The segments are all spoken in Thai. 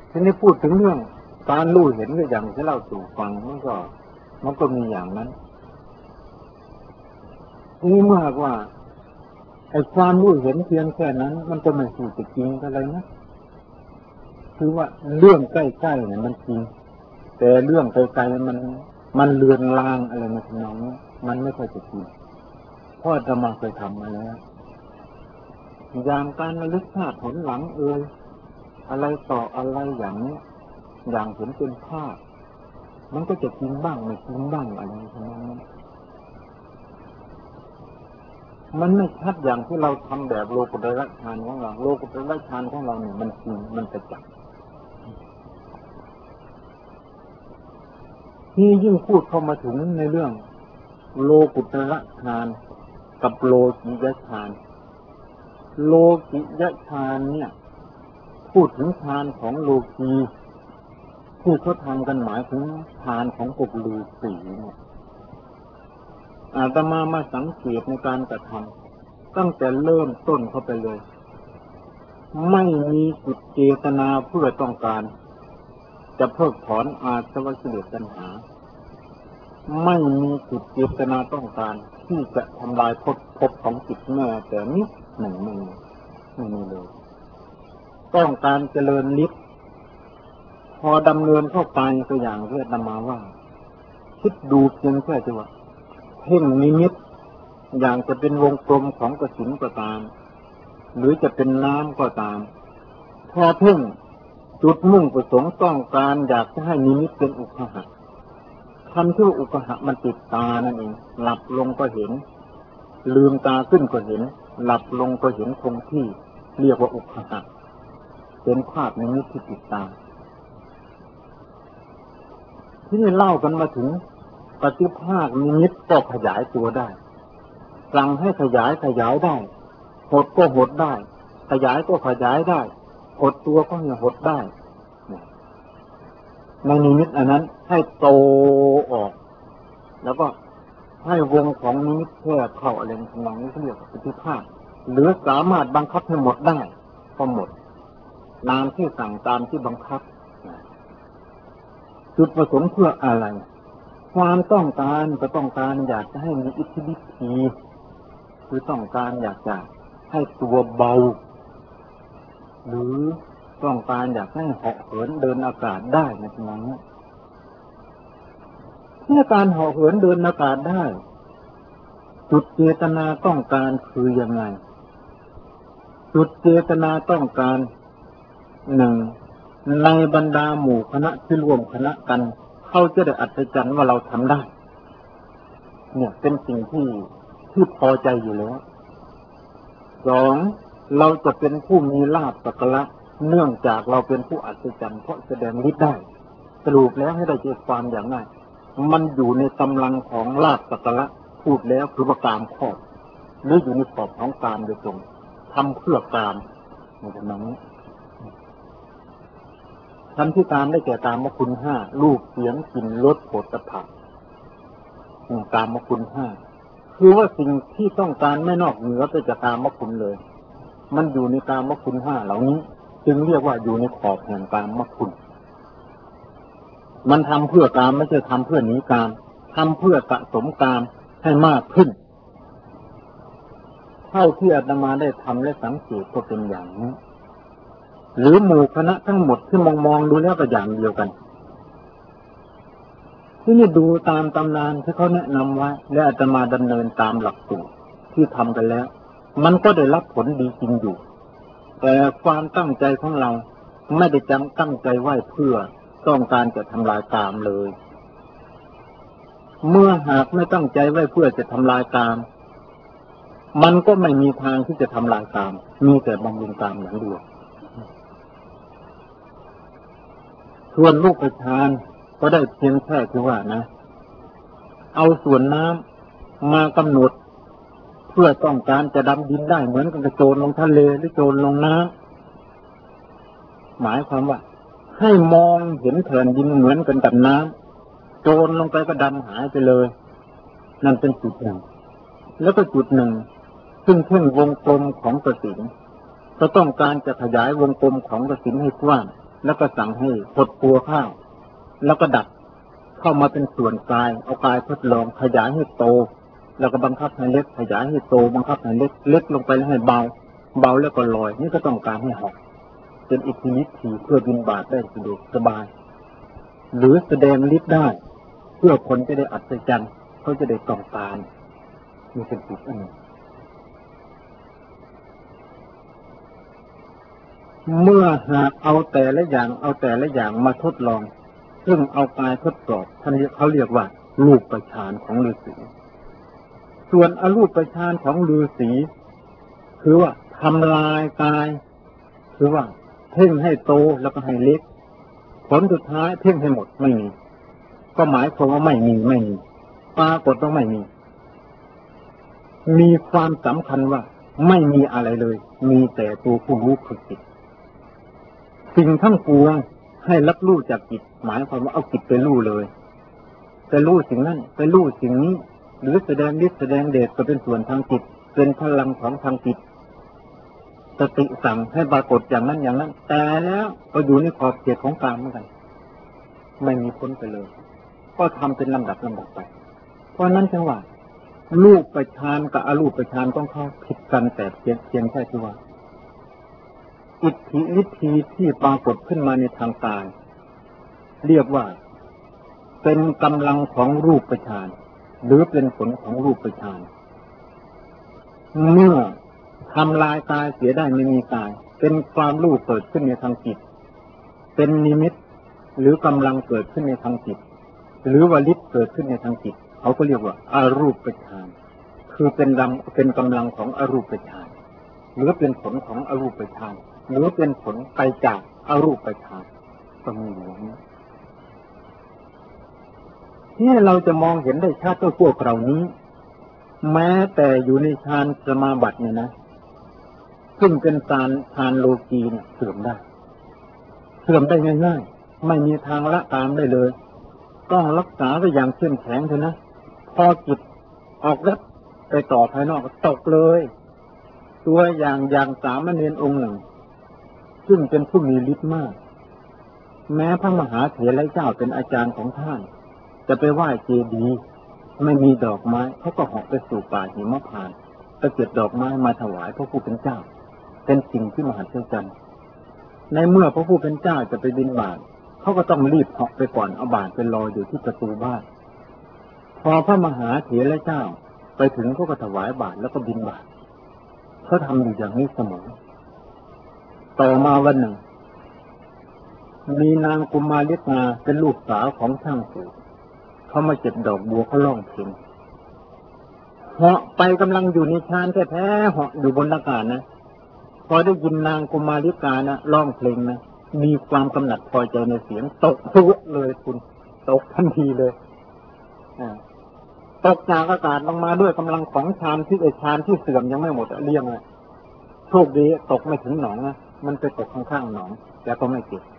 ทีนี้พูดถึงเรื่องการรู้เห็นก็อย่างที่เล่าสู่ฟังมันก็มีอย่างนั้นนี่เมื่อว่าไอ้ความรู้เห็นเพียงแค่นั้นมันก็ไม่ถูกจริงอะไรนะคือว่าเรื่องใกล้ๆเนี่ยมันจริงแต่เรื่องไกลๆมันเลือนลางอะไรในทำนองนี้มันไม่ค่อยจะจริงเพราะอาตมาเคยทำมาแล้วอย่างการระลึกชาติผลหลังอะไรต่ออะไรอย่างนี้อย่างเห็นเป็นภาพมันก็จะจริงบ้างไม่จริงบ้างอะไรในทำนองนี้มันไม่ชัดอย่างที่เราทำแบบโลกุตตรฌานของเราโลกุตตรฌานของเราเนี่ยมันจริงมันประจักษ์ที่ยิ่งพูดเข้ามาถึงในเรื่องโลกุตตรฌานกับโลกิยฌานโลกิยฌานเนี่ยพูดถึงฌานของโลกีที่เขาทำกันหมายถึงฌานของกบฤาษีเนี่ยอาตมาสังเกตในการกระทำตั้งแต่เริ่มต้นเข้าไปเลยไม่มีจิตเจตนาเพื่อต้องการจะเพิกถอนอาสวะกิเลสตัณหาไม่มีจิตเจตนาต้องการที่จะทำลายภพของจิตแม้แต่นิดหนึ่งไม่มีเลยต้องการเจริญฤทธิ์พอดำเนินเข้าไปตัวอย่างที่อาตมาว่าคิดดูเพียงแค่ว่าเพ่งนิมิตอย่างจะเป็นวงกลมของกสิณก็ตามหรือจะเป็นน้ำก็ตามพอเพ่งจุดมุ่งประสงค์ต้องการอยากจะให้นิมิตเป็นอุคหะคำที่อุคหะมันติดตานั่นเองหลับลงก็เห็นลืมตาขึ้นก็เห็นหลับลงก็เห็นคงที่เรียกว่าอุคหะเป็นภาพนิมิตที่ติดตาที่นี่เล่ากันมาถึงปฏิภาคนิมิตก็ขยายตัวได้สั่งให้ขยายได้หดก็หดได้ขยายก็ขยายได้หดตัวก็หดได้ในนิมิตอันนั้นให้โตออกแล้วก็ให้วงของนิมิตแค่เข้าอะไรทำนองนี้เรียกว่าปฏิภาคหรือสามารถบังคับให้หมดได้ก็หมดตามที่สั่งตามที่บังคับจุดประสงค์เพื่ออะไรความต้องการก็ต้องการอยากจะให้มีอิทธิฤทธิ์คือต้องการอยากจะให้ตัวเบาหรือต้องการอยากให้เหาะเหินเดินอากาศได้ในทางนี้เพื่อการเหาะเหินเดินอากาศได้จุดเจตนาต้องการคือยังไงจุดเจตนาต้องการหนึ่งในบรรดาหมู่คณะที่รวมคณะกันเขาจะได้อัศจรรย์ว่าเราทำได้เนี่ยเป็นสิ่งที่พอใจอยู่แล้วสองเราจะเป็นผู้มีลาภสักการะเนื่องจากเราเป็นผู้อัศจรรย์เพราะแสดงฤทธิ์ได้สรุปแล้วให้ได้ใจความอย่างง่ายมันอยู่ในกำลังของลาภสักการะพูดแล้วคือว่ากามครอบหรืออยู่ในขอบของกามโดยตรงทำเพื่อกามในตรงนั้นทำที่กามได้แก่กามคุณห้ารูปเสียงกลิ่นรสโผฏฐัพพะกามคุณห้าคือว่าสิ่งที่ต้องการไม่นอกเหนือไปจากกามคุณเลยมันอยู่ในกามคุณห้าเหล่านี้จึงเรียกว่าอยู่ในขอบแห่งกามคุณมันทำเพื่อกามไม่ใช่ทำเพื่อหนีกามทำเพื่อสะสมกามให้มากขึ้นเท่าที่อาตมาได้ทำและสังเกตก็เป็นอย่างนี้หรือหมู่คณะทั้งหมดที่มองดูแล้วก็อย่างเดียวกันที่นี่ดูตามตำนานที่เขาแนะนำไว้และอาตมาดำเนินตามหลักสูตรที่ทำกันแล้วมันก็ได้รับผลดีจริงอยู่แต่ความตั้งใจของเราไม่ได้ตั้งใจไว้เพื่อต้องการจะทำลายกามเลยเมื่อหากไม่ตั้งใจไว้เพื่อจะทำลายกามมันก็ไม่มีทางที่จะทำลายกามมีแต่บำรุงกามอย่างเดียวส่วนรูปฌานก็ได้เพียงแค่ที่ว่านะเอาส่วนน้ำมากำหนดเพื่อต้องการจะดำดินได้เหมือนกับโจรลงทะเลหรือโจรลงน้ำหมายความว่าให้มองเห็นแผ่นดินเหมือนกันกับน้ำโจรลงไปก็ดำหายไปเลยนั่นเป็นจุดหนึ่งแล้วก็จุดหนึ่งซึ่งเพ่งวงกลมของกสิณก็ต้องการจะขยายวงกลมของกสิณให้กว้างแล้วก็สั่งให้หดตัวข้าวแล้วก็ดัดเข้ามาเป็นส่วนกายเอากายทดลองขยายให้โตแล้วก็บังคับให้เล็กขยายให้โตบังคับให้เล็กเล็กลงไปแล้วให้เบาเบาแล้วก็ลอยนี่ก็ต้องการให้เหาะเป็นอิทธิฤทธิ์เพื่อบินบาตได้สะดวกสบายหรือแสดงฤทธิ์ได้เพื่อคนจะได้อัศจรรย์เขาจะได้ต้องการมีเป็นจิตอันหนึ่งเมื่อหากเอาแต่ละอย่างมาทดลองซึ่งเอากายทดสอบท่านเขาเรียกว่ารูปฌานของฤาษีส่วนอรูปฌานของฤาษีคือว่าทำลายกายคือว่าเพ่งให้โตแล้วก็ให้เล็กผลสุดท้ายเพ่งให้หมดไม่มีก็หมายความว่าไม่มีปรากฏว่าไม่มีความสำคัญว่าไม่มีอะไรเลยมีแต่ตัวผู้รู้คือจิตสิ่งทั้งปวงให้รับรู้จากจิตหมายความว่าเอาจิตไปรู้เลยไปรู้สิ่งนั้นไปรู้สิ่งนี้หรือแสดงฤทธิ์แสดงเดชก็เป็นส่วนทางจิตเป็นพลังของทางจิตสติสั่งให้ปรากฏอย่างนั้นแต่แล้วก็อยู่ในขอบเขตของกามเหมือนกันไม่มีพ้นไปเลยก็ทำเป็นลำดับไปเพราะนั้นจังว่ารูปฌานกับอรูปฌานต้องเข้าผิดกันแต่เพียงแค่ที่ว่าอิทธิฤทธิ์ที่ปรากฏขึ้นมาในทางกายเรียกว่าเป็นกำลังของรูปฌานหรือเป็นผลของรูปฌานเมื่อทำลายกายเสียได้ไม่มีกายเป็นความรู้เกิดขึ้นในทางจิตเป็นนิมิตหรือกำลังเกิดขึ้นในทางจิตหรือว่าฤทธิ์เกิดขึ้นในทางจิตเขาก็เรียกว่าอารูปฌานคือเป็นกำลังของอรูปฌานหรือเป็นผลของอรูปฌานหรือเป็นผลไปจากอรูปฌานก็มีอย่างนี้ที่เราจะมองเห็นได้ชัดว่าพวกเรานี้แม้แต่อยู่ในฌานสมาบัติเนี่ยนะซึ่งเป็นฌานโลกีเนี่ยเสื่อมได้ง่ายๆไม่มีทางละตามได้เลยต้องรักษาไว้อย่างเข้มแข็งเถอะนะพอจิตออกฤทธิ์ไปต่อภายนอกก็ตกเลยตัวอย่างสามเณรองค์หนึ่งซึ่งเป็นผู้มีฤทธิ์มากแม้พระมหาเถรเจ้าเป็นอาจารย์ของท่านจะไปไหว้เจดีย์ไม่มีดอกไม้เขาก็เหาะไปสู่ป่าหิมพานต์ไปเก็บดอกไม้มาถวายพระผู้เป็นเจ้าเป็นสิ่งที่มหัศจรรย์ในเมื่อพระผู้เป็นเจ้าจะไปบิณฑบาตเขาก็ต้องรีบเหาะไปก่อนเอาบาตรไปรออยู่ที่ประตูบ้านพอพระมหาเถรเจ้าไปถึงเขาก็ถวายบาตรแล้วก็บิณฑบาตเขาทำอยู่อย่างนี้เสมอต่อมาวันหนึ่งมีนางกุมาริกาเป็นลูกสาวของช่างสูตรเขามาเก็บดอกบัวเขาร้องเพลงเหาะไปกำลังอยู่ในฌานแท้ๆเหาะอยู่บนอากาศนะพอได้ยินนางกุมาริกานะร้องเพลงนะมีความกำหนัดพอใจในเสียงตกพรวดเลยคุณตกทันทีเลยตกจากอากาศลงมาด้วยกำลังของฌานที่เสื่อมยังไม่หมดเรียงเลยโชคดีตกไม่ถึงหนองนะมันไปตกข้างๆหนองแล้วก็ไม่เจ็บ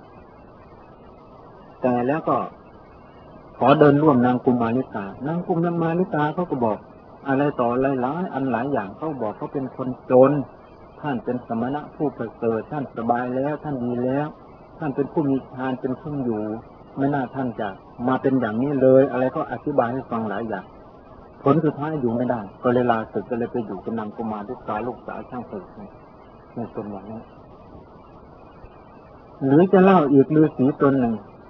แต่แล้วก็ขอเดินร่วมนางกุมาริกานางกุมาริกาเขาก็บอกอะไรต่ออะไรหลายอันหลายอย่างเขาบอกเขาเป็นคนจนท่านเป็นสมณะผู้ประเสริฐท่านสบายแล้วท่านดีแล้วท่านเป็นผู้มีฌานเป็นผู้อยู่ไม่น่าท่านจะมาเป็นอย่างนี้เลยอะไรก็อธิบายให้ฟังหลายอย่างผลสุดท้ายอยู่ไม่ได้ก็เลยลาศึกก็เลยไปอยู่กับนางกุมาริกาลูกสาวช่างฝึกในตนอย่างนี้หรือจะเล่าอีกฤาษีตนหนึ่ง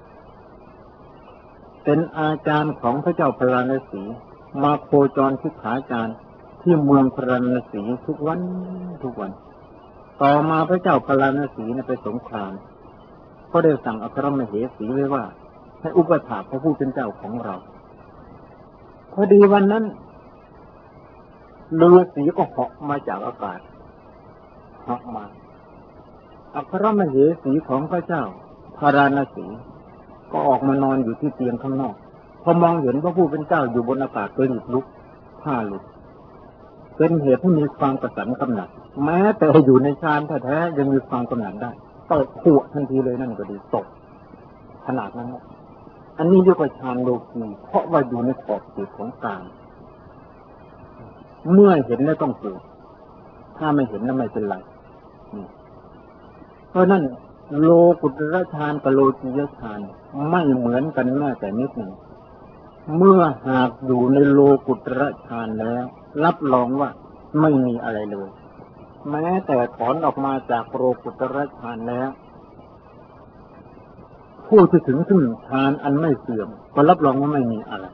เป็นอาจารย์ของพระเจ้าพระราณสีมาโคจรศึกษาจารย์ที่เมืองพระราณสีทุกวันต่อมาพระเจ้าพระราณสีไปสงครามก็ได้สั่งอัครมเหสีไว้ว่าให้อุปถากพระผู้เป็นเจ้าของเราพอดีวันนั้นฤาษีก็เหาะมาจากอากาศเหาะมาอัครมเหสีของพระเจ้าพระราณสีก็ออกมานอนอยู่ที่เตียงข้างนอกพอมองเห็นพระผู้เป็นเจ้าอยู่บนอากาศก็หยุดลุกผ้าหลุดเป็นเหตุที่มีความกระสันกำหนัดแม้แต่อยู่ในฌานแท้ๆยังมีความกำหนัดได้ตกขวดทันทีเลยนั่นก็ดีตกขนาดนั้นอันนี้เรียกว่าฌานโลกีเพราะว่าอยู่ในขอบเขตของกามเมื่อเห็นแล้วต้องเกิดถ้าไม่เห็นแล้วไม่เป็นไรเพราะนั่นโลกุตระฌานกับโลกียฌานไม่เหมือนกันแม้แต่นิดหนึ่งเมื่อหากอยู่ในโลกุตระฌานแล้วรับรองว่าไม่มีอะไรเลยแม้แต่ถอนออกมาจากโลกุตระฌานแล้วผู้ที่ถึงซึ่งฌานอันไม่เสื่อมก็รับรองว่าไม่มีอะไร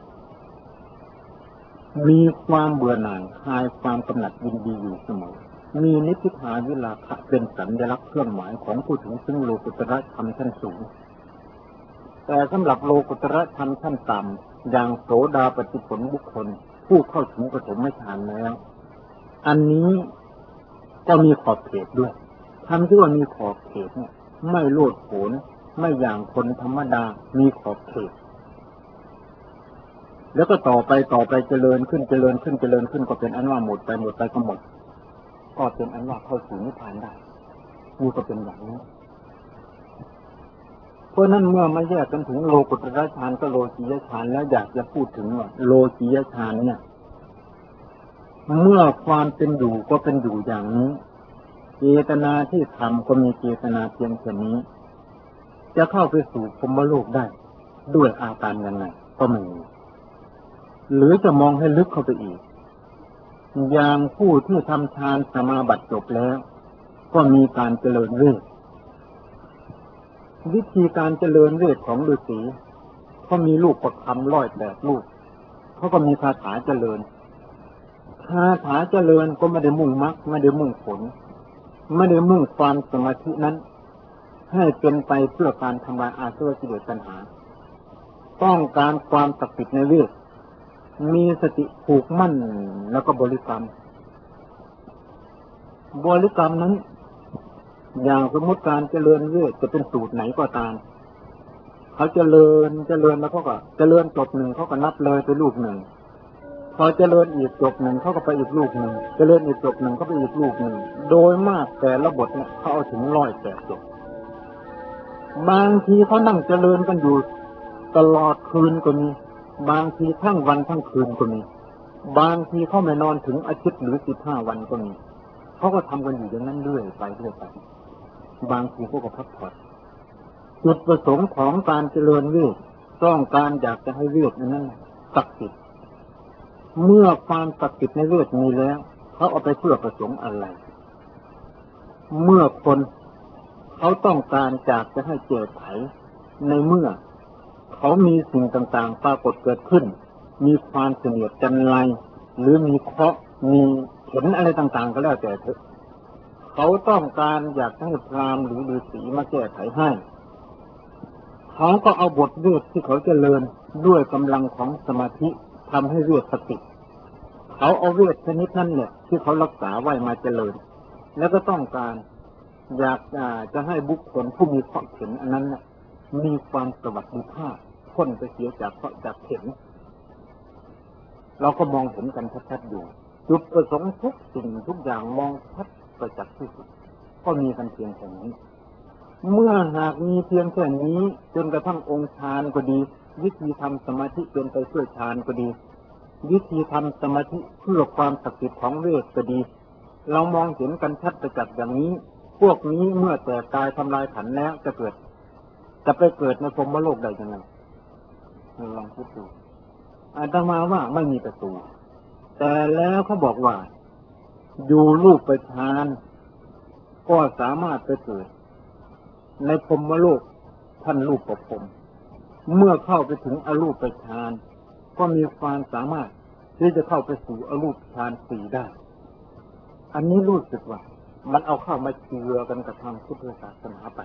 มีความเบื่อหน่ายคลายความกำหนัดยินดีอยู่เสมอมีนิพพิทาวิราคะเป็นสัญลักษณ์เครื่องหมายของผู้ถึงซึ่งโลกุตระธรรมชั้นสูงแต่สำหรับโลกุตระธรรมชั้นต่ำอย่างโสดาปัตติผลบุคคลผู้เข้าถึงปฐมฌานแล้วอันนี้ก็มีขอบเขตด้วยทำที่ว่ามีขอบเขตเนี่ยไม่โลดโผนไม่อย่างคนธรรมดามีขอบเขตแล้วก็ต่อไปเจริญขึ้นก็เป็นอันว่าหมดไปก็หมดก็เป็นอันว่าเข้าสู่นิพพานได้นี่ก็เป็นอย่างนี้เพราะนั้นเมื่อมาแยกกันถึงโลกุตระฌานกับโลกียฌานแล้วอยากจะพูดถึงว่าโลกียฌานเนี่ยเมื่อความเป็นอยู่ก็เป็นอยู่อย่างนี้เจตนาที่ทำก็มีเจตนาเพียงแค่นี้จะเข้าไปสู่พรหมโลกได้ด้วยอาการยังไงก็ไม่มีหรือจะมองให้ลึกเข้าไปอีกอย่างผู้ที่ทำฌานสมาบัติจบแล้วก็มีการเจริญเวทวิธีการเจริญเวทของฤาษีเขามีลูกประคำ108ลูกเขาก็มีคาถาเจริญคาถาเจริญก็ไม่ได้มุ่งมรรคไม่ได้มุ่งผลไม่ได้มุ่งความสมาธินั้นให้เป็นไปเพื่อการทำลายอาสวะกิเลสตัณหาต้องการความศักดิ์สิทธิ์ในเวทมีสติผูกมั่นแล้วก็บริกรรมนั้นอย่างสมมติการเจริญเวทจะเป็นสูตรไหนก็ตามเขาเจริญแล้วเขาก็เจริญจบหนึ่งเขาก็นับเลยไปลูกหนึ่งพอเจริญอีกจบหนึ่งเขาก็ไปอีกลูกหนึ่งเจริญอีกจบหนึ่งเขาไปอีกลูกหนึ่งโดยมากแต่ละบทเนี่ยเขาเอาถึง108จบบางทีเขานั่งเจริญกันอยู่ตลอดคืนก็มีบางทีทั้งวันทั้งคืนก็มีบางทีเขาไม่นอนถึงอาทิตย์หรือ15 วันก็มีเขาก็ทำกันอยู่อย่างนั้นเรื่อยไปบางทีเขาก็พักผ่อนจุดประสงค์ของการเจริญเวทต้องการอยากจะให้เวทนั้นศักดิ์สิทธิ์เมื่อความศักดิ์สิทธิ์ในเวทมีแล้วเขาเอาไปเพื่อประสงค์อะไรเมื่อคนเขาต้องการอยากจะให้แก้ไขในเมื่อเขามีสิ่งต่างๆปรากฏเกิดขึ้นมีความเสนียดจันไรหรือมีเคราะห์มีผลอะไรต่างๆก็แล้วแต่เถอะเขาต้องการอยากให้พราหมณ์หรือฤาษีมาแก้ไขให้เขาก็เอาบทเวทที่เขาเจริญด้วยกำลังของสมาธิทำให้เวทสติเขาเอาเวทชนิดนั้นเนี่ยที่เขารักษาไว้มาเจริญแล้วก็ต้องการอยากจะให้บุคคลผู้มีเคราะห์เข็ญอันนั้นมีความสวัสดิภาพพ้นไปเสียจากเคราะห์จากเข็ญเราก็มองเห็นกันชัดๆอยู่จุดประสงค์ทุกสิ่งทุกอย่างมองชัดประจักษ์ที่สุดก็มีกันเพียงแค่นี้เมื่อหากมีเพียงแค่นี้จนกระทั่งองค์ฌานก็ดีวิธีทำสมาธิเป็นไปเพื่อฌานก็ดีวิธีทำสมาธิเพื่อความศักดิ์สิทธิ์ของเวทก็ดีเรามองเห็นกันชัดประจักษ์อย่างนี้พวกนี้เมื่อแต่กายทำลายขันธ์แล้วจะไปเกิดในพรหมโลกได้ยังไงลองคิดดูอาตมาว่าไม่มีประตูแต่แล้วเขาบอกว่าอยู่รูปฌานก็สามารถไปเกิดในพรหมโลกท่านรูปประพรหมเมื่อเข้าไปถึงอรูปฌานก็มีความสามารถที่จะเข้าไปสู่อรูปฌาน4ได้อันนี้รู้สึกว่ามันเอาเข้ามาเชื่อกันกับทางพุทธศาสนาไป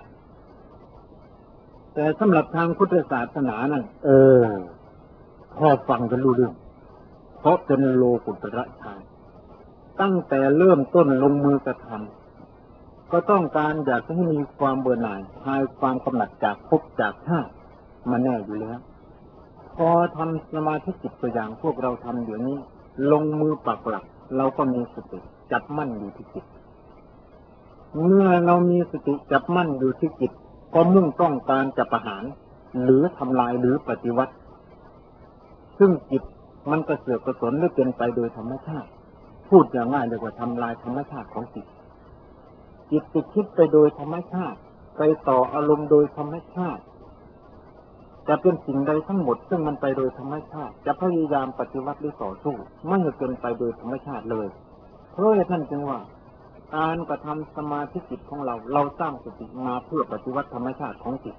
แต่สำหรับทางพุทธศาสนานั้นพอฟังกันรู้เรื่องเพราะเป็นโลกุตระฌานตั้งแต่เริ่มต้นลงมือกระทำก็ต้องการอยากให้มีความเบื่อหน่ายคลายความกำหนัดจากภพจากชาติมาแน่อยู่แล้วพอทำสมาธิจิตตัวอย่างพวกเราทำเดี๋ยวนี้ลงมือปักหลักเราก็มีสติจับมั่นอยู่ที่จิตเมื่อเรามีสติจับมั่นอยู่ที่จิตก็มุ่งต้องการจะประหารหรือทำลายหรือปฏิวัติซึ่งจิตมันกระเสือกกระสนหรือเป็นไปโดยธรรมชาติพูดอย่างง่ายเรียกว่าทำลายธรรมชาติของจิตจะคิดไปโดยธรรมชาติไปต่ออารมณ์โดยธรรมชาติจะเป็นสิ่งใดทั้งหมดซึ่งมันไปโดยธรรมชาติจะพยายามปฏิวัติหรือต่อสู้ไม่จะเป็นไปโดยธรรมชาติเลยเพราะฉะนั้นจึงว่าการกระทำสมาธิจิตของเราสร้างสติมาเพื่อปฏิวัติธรรมชาติของจิต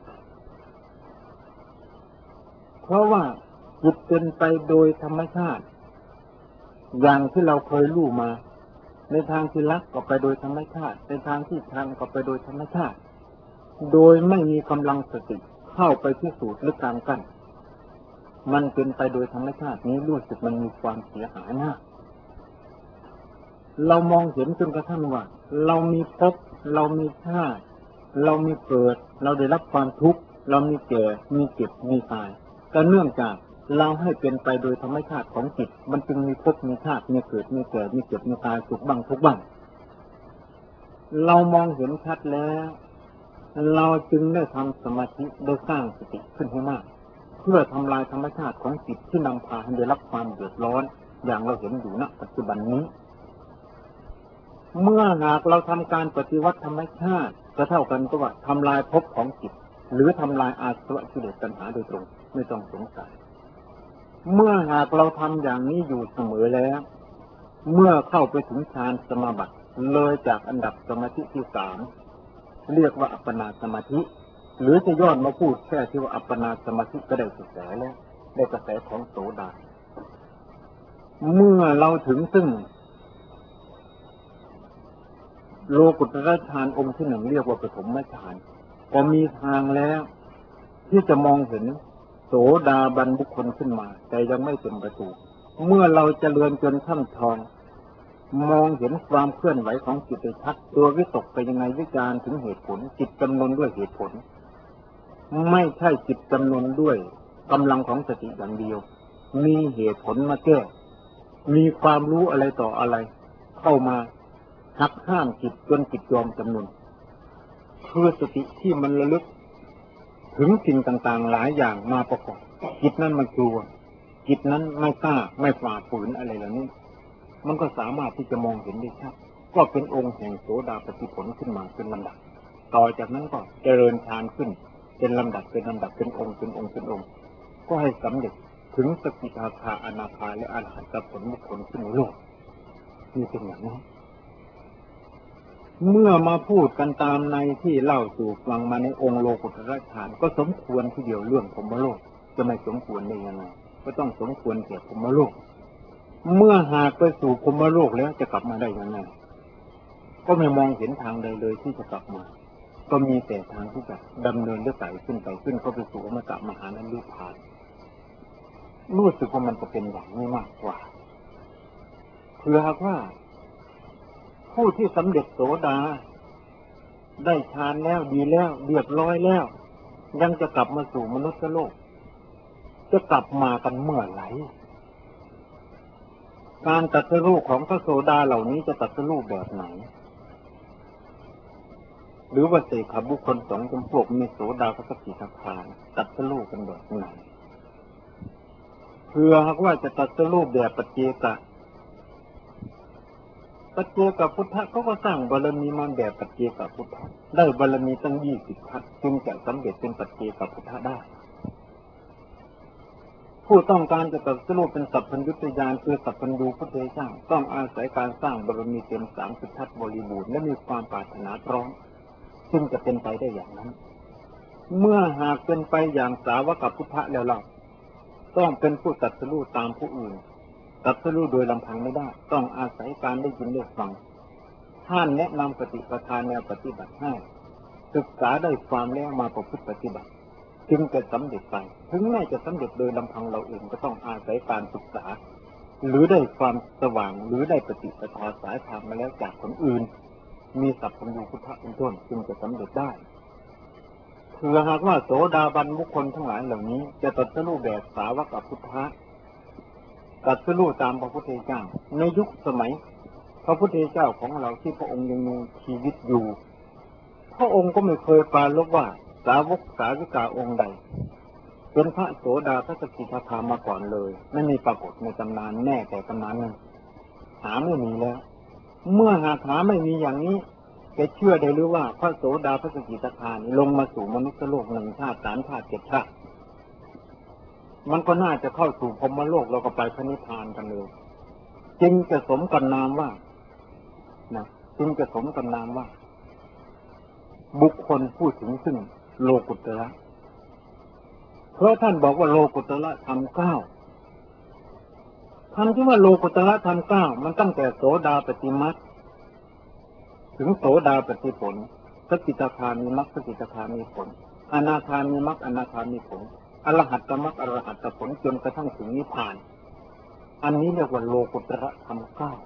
เพราะว่าจิตเป็นไปโดยธรรมชาติอย่างที่เราเคยรู้มาในทางที่รักก็ไปโดยธรรมชาติในทางที่ชังก็ไปโดยธรรมชาติโดยไม่มีกำลังสติเข้าไปพิสูจน์หรือการกั้นมันเป็นไปโดยธรรมชาตินี้รู้สึกมันมีความเสียหายมากเรามองเห็นจนกระทั่งว่าเรามีภพเรามีชาติเรามีเกิดเราได้รับความทุกข์เรามีแก่มีเจ็บมีตายก็เนื่องจากเราให้เป็นไปโดยธรรมชาติของจิตมันจึงมีภพมีชาติมีเกิดมีแก่มีเจ็บมีตายสุขบ้างทุกข์บ้างเรามองเห็นชัดแล้วเราจึงได้ทำสมาธิได้สร้างสติขึ้นให้มากเพื่อทำลายธรรมชาติของจิตที่นำพาให้ได้รับความเดือดร้อนอย่างเราเห็นอยู่ณปัจจุบันนี้เมื่อหากเราทำการปฏิวัติธรรมชาติก็เท่ากันกับว่าทำลายภพของจิตหรือทำลายอาสวะกิเลสตัณหาโดยตรงไม่ต้องสงสัยเมื่อหากเราทำอย่างนี้อยู่เสมอแล้วเมื่อเข้าไปถึงฌานสมาบัติเลยจากอันดับสมาธิที่3เรียกว่าอัปปนาสมาธิหรือจะย้อนมาพูดแค่ที่ว่าอัปปนาสมาธิก็ได้กระแสแล้วได้กระแสของโสดาเมื่อเราถึงซึ่งโลกุตตรฌานองค์ที่1เรียกว่าปฐมฌานก็มีทางแล้วที่จะมองเห็นโสดาบันบุคคลขึ้นมาแต่ยังไม่เต็มประตูเมื่อเราเจริญจนท่ำทองมองเห็นความเคลื่อนไหวของจิตได้ชัดตัววิตกไปยังไงวิจารถึงเหตุผลจิตจำนวนด้วยเหตุผลไม่ใช่จิตจำนวนด้วยกำลังของสติอย่างเดียวมีเหตุผลมาแก้มีความรู้อะไรต่ออะไรเข้ามาหักห้ามจิตจนจิตยอมจำนวนคือสติที่มันระลึกถึงสิ่งต่างๆหลายอย่างมาประกอบจิตนั้นมันกลัวจิตนั้นไม่กล้าไม่ฝ่าฝืนอะไรเหล่านี้มันก็สามารถที่จะมองเห็นได้ชัดก็เป็นองค์แห่งโสดาปัตติผลขึ้นมาเป็นลำดับต่อจากนั้นก็เจริญฌานขึ้นเป็นลำดับเป็นลำดับเป็นองค์เป็นองค์เป็นองค์ก็ให้สำเร็จถึงสกิทาคาอนาคาและอรหัตผลบุคคลขึ้นในโลกนี่เป็นอย่างนี้เมื่อมาพูดกันตามในที่เล่าสู่ฟังมาในองค์โลกุตตรฌานก็สมควรที่เดียวเรื่องพรหมโลกจะไม่สมควรได้ยังไงก็ต้องสมควรแก่พรหมโลกเมื่อหากไปสู่พรหมโลกแล้วจะกลับมาได้ยังไงก็ไม่มองเห็นทางใดเลยที่จะกลับมาก็มีแต่ทางที่จะดำเนินเรื่อยไปขึ้นก็ไปสู่อมตะมหานิพพานรู้สึกว่ามันจะเป็นอย่างนี้มากกว่าเพื่อหากว่าผู้ที่สำเร็จโสดาได้ฌานแล้วดีแล้วเรียบร้อยแล้วยังจะกลับมาสู่มนุษย์โลกจะกลับมากันเมื่อไหร่การตรัสรู้ของพระโสดาเหล่านี้จะตรัสรู้แบบไหนหรือว่าเสขบุคคล2จำพวกมีโสดากับสกิทาคาตรัสรู้กันแบบไหนเพื่อหากว่าจะตรัสรู้แบบปัจเจกพุทธะเขาก็สร้างบารมีมาแบบปัจเจกพุทธะได้บารมีตั้ง20ขั้นจึงจะสำเร็จเป็นปัจเจกพุทธะได้ผู้ต้องการจะตรัสรู้เป็นสัพพัญญุตญาณคือสัพพัญญูพุทธเจ้าต้องอาศัยการสร้างบารมีเต็ม30ทัศบริบูรณ์และมีความปรารถนาพร้อมซึ่งจะเป็นไปได้อย่างนั้นเมื่อหากเป็นไปอย่างสาวกพุทธะแล้วเราต้องเป็นผู้ตรัสรู้ตามผู้อื่นตรัสรู้โดยลำพังไม่ได้ต้องอาศัยการได้ยินได้ฟังท่านแนะนำปฏิปทาแนวปฏิบัติให้ศึกษาได้ความแล้วมาประพฤติปฏิบัติจึงจะสำเร็จไปถึงแม้จะสำเร็จโดยลำพังเราเองก็ต้องอาศัยการศึกษาหรือได้ความสว่างหรือได้ปฏิปทาสายธรรมมาแล้วจากคนอื่นมีสัพพัญญูพุทธะเป็นต้นจึงจะสำเร็จได้เพื่อหากว่าโสดาบันบุคคลทั้งหลายเหล่านี้จะตรัสรู้แบบสาวกพุทธะตรัสรู้ตามพระพุทธเจ้าในยุคสมัยพระพุทธเจ้าของเราที่พระองค์ยังมีชีวิตอยู่พระองค์ก็ไม่เคยปรารภว่าสาวกสาวิกาองค์ใดเป็นพระโสดาพระสกิทาคามาก่อนเลยไม่มีปรากฏในตำนานแน่แต่ตำนานนั้นหาไม่มีแล้วเมื่อหาไม่มีอย่างนี้แกเชื่อได้หรือว่าพระโสดาพระสกิทาคานี่ลงมาสู่มนุษย์โลก1 ชาติ 3 ชาติ 7 ชาติมันก็น่าจะเข้าสู่พรหมโลกเราก็ไปพระนิพพานกันเลยจึงจะสมกับนามว่านะจึงจะสมกับนามว่าบุคคลพูดถึงซึ่งโลกุตระเพราะท่านบอกว่าโลกุตระธรรม 9 คำที่ว่าโลกุตระธรรม 9มันตั้งแต่โสดาปฏิมรรคถึงโสดาปฏิผลสกิทาคามีมรรคสกิทาคามีผลอนาคามีมรรคอนาคามีผลอรหัตตมรรคอรหัตตผลจนกระทั่งถึงนิพพานอันนี้เรียกว่าโลกุตระธรรม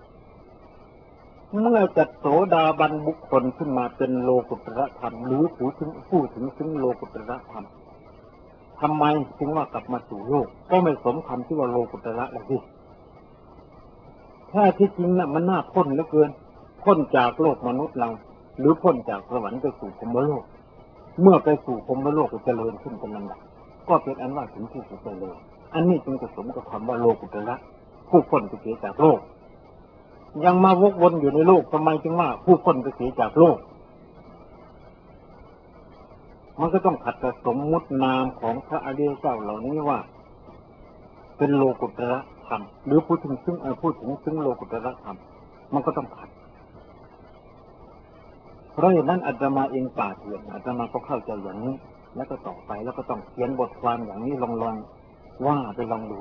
9เมื่อจัดโสดาบันบุคคลขึ้นมาเป็นโลกุตระธรรมหรือผู้ถึงซึ่งโลกุตระธรรมทำไมจึงว่ากลับมาสู่โลกก็ไม่สมคำที่ว่าโลกุตระเลยสิแท้ที่จริงน่ะมันน่าพ้นเหลือเกินพ้นจากโลกมนุษย์เราหรือพ้นจากสวรรค์ไปสู่พรหมโลกเมื่อไปสู่พรหมโลกก็เจริญขึ้นเป็นลำดับก็เป็นอันว่าถึงที่สุดไปเลยอันนี้จึงจะสมกับคำว่าโลกุตระผู้พ้นไปเสียจากโลกยังมาวกวนอยู่ในโลกทำไมจึงว่าผู้พ้นไปเสียจากโลกมันก็ต้องขัดกับสมมุตินามของพระอริยเจ้าเหล่านี้ว่าเป็นโลกุตระธรรมหรือพูดถึงซึ่งโลกุตระธรรมมันก็ต้องขัดเพราะฉะนั้นอาตมาเองป่าเถื่อนอาตมาก็เข้าใจอย่างนี้แล้วก็ต่อไปแล้วก็ต้องเขียนบทความอย่างนี้ลองว่าไปลองดู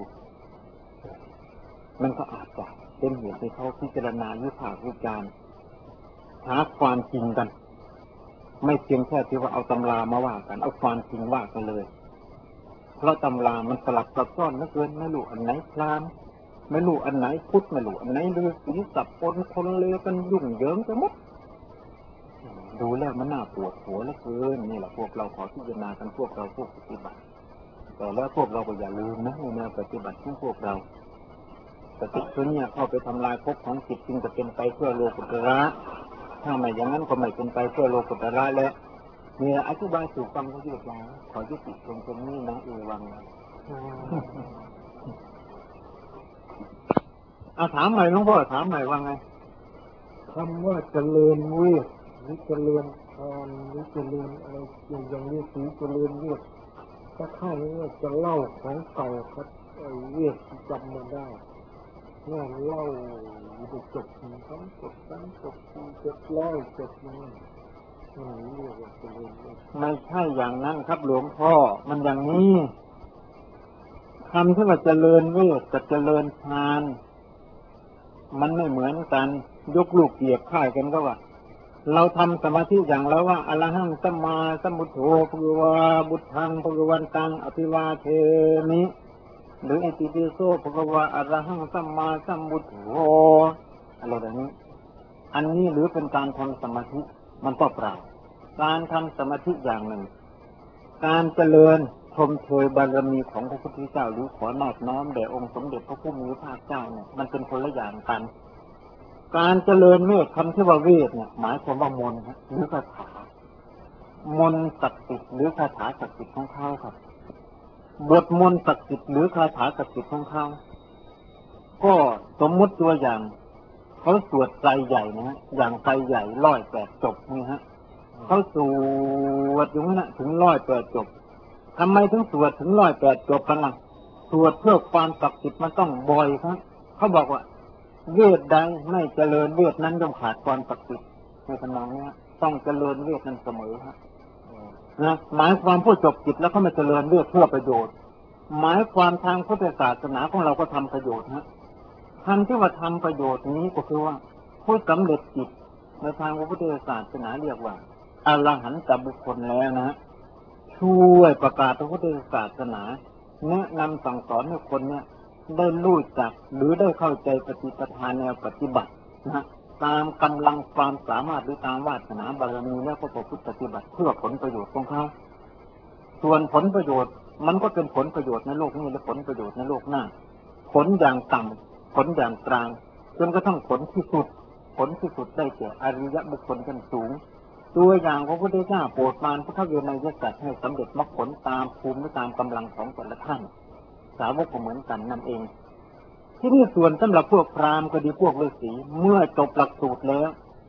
มันก็อาจจะเป็นเหตุให้เขาพิจารณาวิพากษ์วิจารณ์หาความจริงกันไม่เพียงแค่ที่ว่าเอาตำรามาว่ากันเอาความจริงว่ากันเลยเพราะตำรามันสลับซับซ้อนเหลือเกินไม่รู้อันไหนพราหมณ์ไม่รู้อันไหนพุทธไม่รู้อันไหนฤาษีสับปนคนเลวกันยุ่งเหยิงไปหมดดูแล้วมันน่าปวดหัวเหลือเกินนี่แหละพวกเราขอพิจารณากันพวกเราพวกปฏิบัติแต่แล้วพวกเราก็อย่าลืมนะในแนวปฏิบัติของพวกเราสติตัวนี้เข้าไปทำลายภพของจิตจึงจะเป็นไปเพื่อโลกุตระถ้าไม่อย่างนั้นก็ไม่เป็นไปเพื่อโลกุตระและเนี่ยอธิบายสู่ฟังเขาเยอะแยะขอยุติตรงนี้นะวังถามใหม่หลวงพ่อถามใหม่ว่าไงคำว่าเจริญเวทหรือเจริญทานหรือเจริญอะไรอย่างนี้สีเจริญเวทถ้าข้านี้จะเล่าของเก่าครับเวทจำมาได้เนี่ยเล่าอยู่จบทั้งจบจบมาไม่ใช่อย่างนั้นครับหลวงพ่อมันอย่างนี้คำที่ว่าเจริญเวทกับเจริญทานมันไม่เหมือนกันยกลูกเกียบค่ายกันก็ว่าเราทำสมาธิอย่างแล้วว่าอรหังสัมมาสัมพุทโธภควาบุตถังภควันตังอภิวาเทมิหรืออิติปิโสภควาอรหังสัมมาสัมพุทโธอะไรแบบนี้อันนี้หรือเป็นการทำสมาธิมันก็เปล่าการทำสมาธิอย่างหนึ่งการเจริญชมเชยบารมีของพระพุทธเจ้าหรือขอนอบน้อมแด่องค์สมเด็จพระผู้มีพระภาคเจ้าเนี่ยมันเป็นคนละอย่างกันการเจริญเวทคำที่ว่าเวทเนี่ยหมายความว่ามนต์หรือคาถามนต์ศักดิ์สิทธิ์หรือคาถาศักดิ์สิทธิ์ของเขาครับบทมนต์ศักดิ์สิทธิ์หรือคาถาศักดิ์สิทธิ์ของเขาก็สมมุติตัวอย่างเขาสวดไตรใหญ่นะฮะอย่างไตรใหญ่108 จบนี่ฮะเขาสวดอย่างนั้นถึง108 จบทำไมถึงสวดถึง108 จบกันล่ะสวดเพื่อความศักดิ์สิทธิ์มันต้องบ่อยครับเขาบอกว่าเวทใดไม่เจริญเวทนั้นย่อมขาดความศักดิ์สิทธิ์ในทำนองนี้ต้องเจริญเวทนั้นเสมอครับนะหมายความผู้จบจิตแล้วเขาไม่เจริญเวทเพื่อประโยชน์หมายความทางพุทธศาสนาของเราก็ทำประโยชน์ฮะทำที่ว่าทำประโยชน์นี้ก็คือว่าผู้สำเร็จจิตในทางพระพุทธศาสนาเรียกว่าอรหันตบุคคลแล้วนะช่วยประกาศพระพุทธศาสนาแนะนำสั่งสอนให้คนเนี่ยได้รู้จักหรือได้เข้าใจปฏิปทาแนวปฏิบัตินะตามกำลังความสามารถหรือตามวาสนาบารมีแล้วก็ประพฤติปฏิบัติเพื่อผลประโยชน์ของเขาส่วนผลประโยชน์มันก็เป็นผลประโยชน์ในโลกนี้และผลประโยชน์ในโลกหน้าผลอย่างต่ำผลอย่างกลางจนกระทั่งผลที่สุดได้แก่อริยบุคคลขั้นสูงตัวอย่างพระพุทธเจ้าโปรดปรานพระเวไนยสัตว์ให้สำเร็จมรรคผลตามภูมิและตามกำลังของแต่ละท่านสาวกก็เหมือนกันนั่นเองที่นี่ส่วนสำหรับพวกพราหมณ์ก็ดีพวกฤาษีเมื่อจบหลักสูตรแล้ว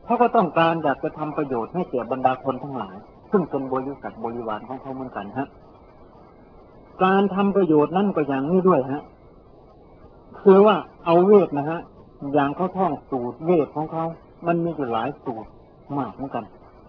เขาก็ต้องการอยากจะทำประโยชน์ให้แก่บรรดาคนทั้งหลายซึ่งเป็นบริษัทบริวารของเขาเหมือนกันฮะการทำประโยชน์นั่นก็อย่างนี้ด้วยฮะคือว่าเอาเวทนะฮะอย่างเขาท่องสูตรเวทของเขามันมีอยู่หลายสูตรมากเหมือนกัน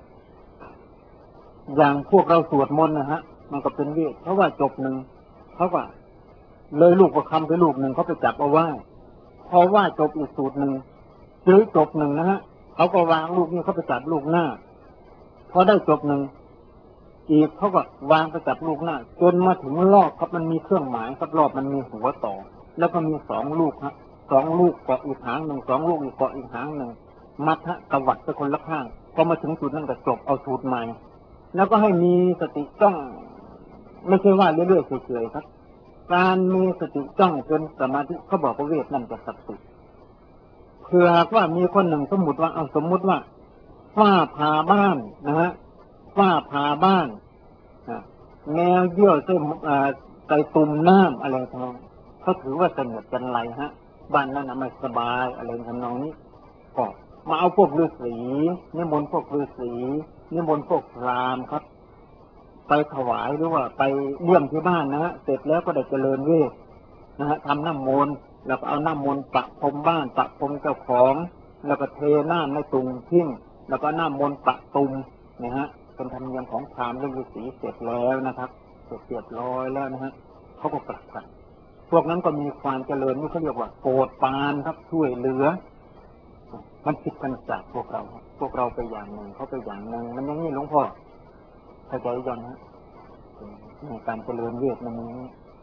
อย่างพวกเราสวดมนต์นะฮะมันก็เป็นเวทเพราะว่าจบหนึ่งเขาก็เลยลูกประคำไปลูกหนึ่งเขาไปจับเอาว่าพอว่าจบอีกสูตรหนึ่งหรือจบหนึ่งนะฮะเขาก็วางลูกนี้เขาไปจับลูกหน้าพอได้จบหนึ่งอีกเขาก็วางไปจับลูกหน้าจนมาถึงรอบครับมันมีเครื่องหมายครับรอบมันมีหัวต่อแล้วก็มีสองลูกฮะสองลูกเกาะอีกหางหนึ่งสองลูกอีกเกาะอีกหางหนึ่งมัดฮะตวัดไปคนละข้างพอมาถึงจุดนั้นก็จบเอาสูตรใหม่แล้วก็ให้มีสติจ้องไม่ใช่ว่าเรื่อยๆเฉยๆครับการมีสติจ้องจนสมาธิเขาบอกว่าเวทนั่นจะศักดิ์สิทธิ์เผื่อว่ามีคนหนึ่งสมมติว่าฟ้าผ่าบ้านนะฮะฟ้าผ่าบ้านแมวเยี่ยวใส่ตุ่มน้ำอะไรทำนองเขาถือว่าสงบจันไรฮะบ้านนั้นไม่สบายอะไรทำนองนี้ก็มาเอาพวกฤาษีนิมนต์พวกฤาษีนิมนต์พวกพราหมณ์ครับไปถวายหรือว่าไปเยี่ยมที่บ้านนะฮะเสร็จแล้วก็ได้เจริญเวทนะฮะทำน้ำมนต์แล้วก็เอาน้ำมนต์ปะพรมบ้านปะพรมเจ้าของแล้วก็เทน้ำในตุ่มทิ้งแล้วก็น้ำมนต์ปะตุ่มนะฮะเป็นธรรมเนียมของพราหมณ์และฤาษีเสร็จแล้วนะครับเสร็จเรียบร้อยแล้วนะฮะเขาก็กลับกันพวกนั้นก็มีความเจริญนี่เขาเรียกว่าโปรดปรานครับช่วยเหลือมันผิดกันจากพวกเราไปอย่างหนึ่งเขาไปอย่างหนึ่งมันอย่างนี้หลวงพ่อเข้าใจยังฮะในการเจริญเวทมันนี้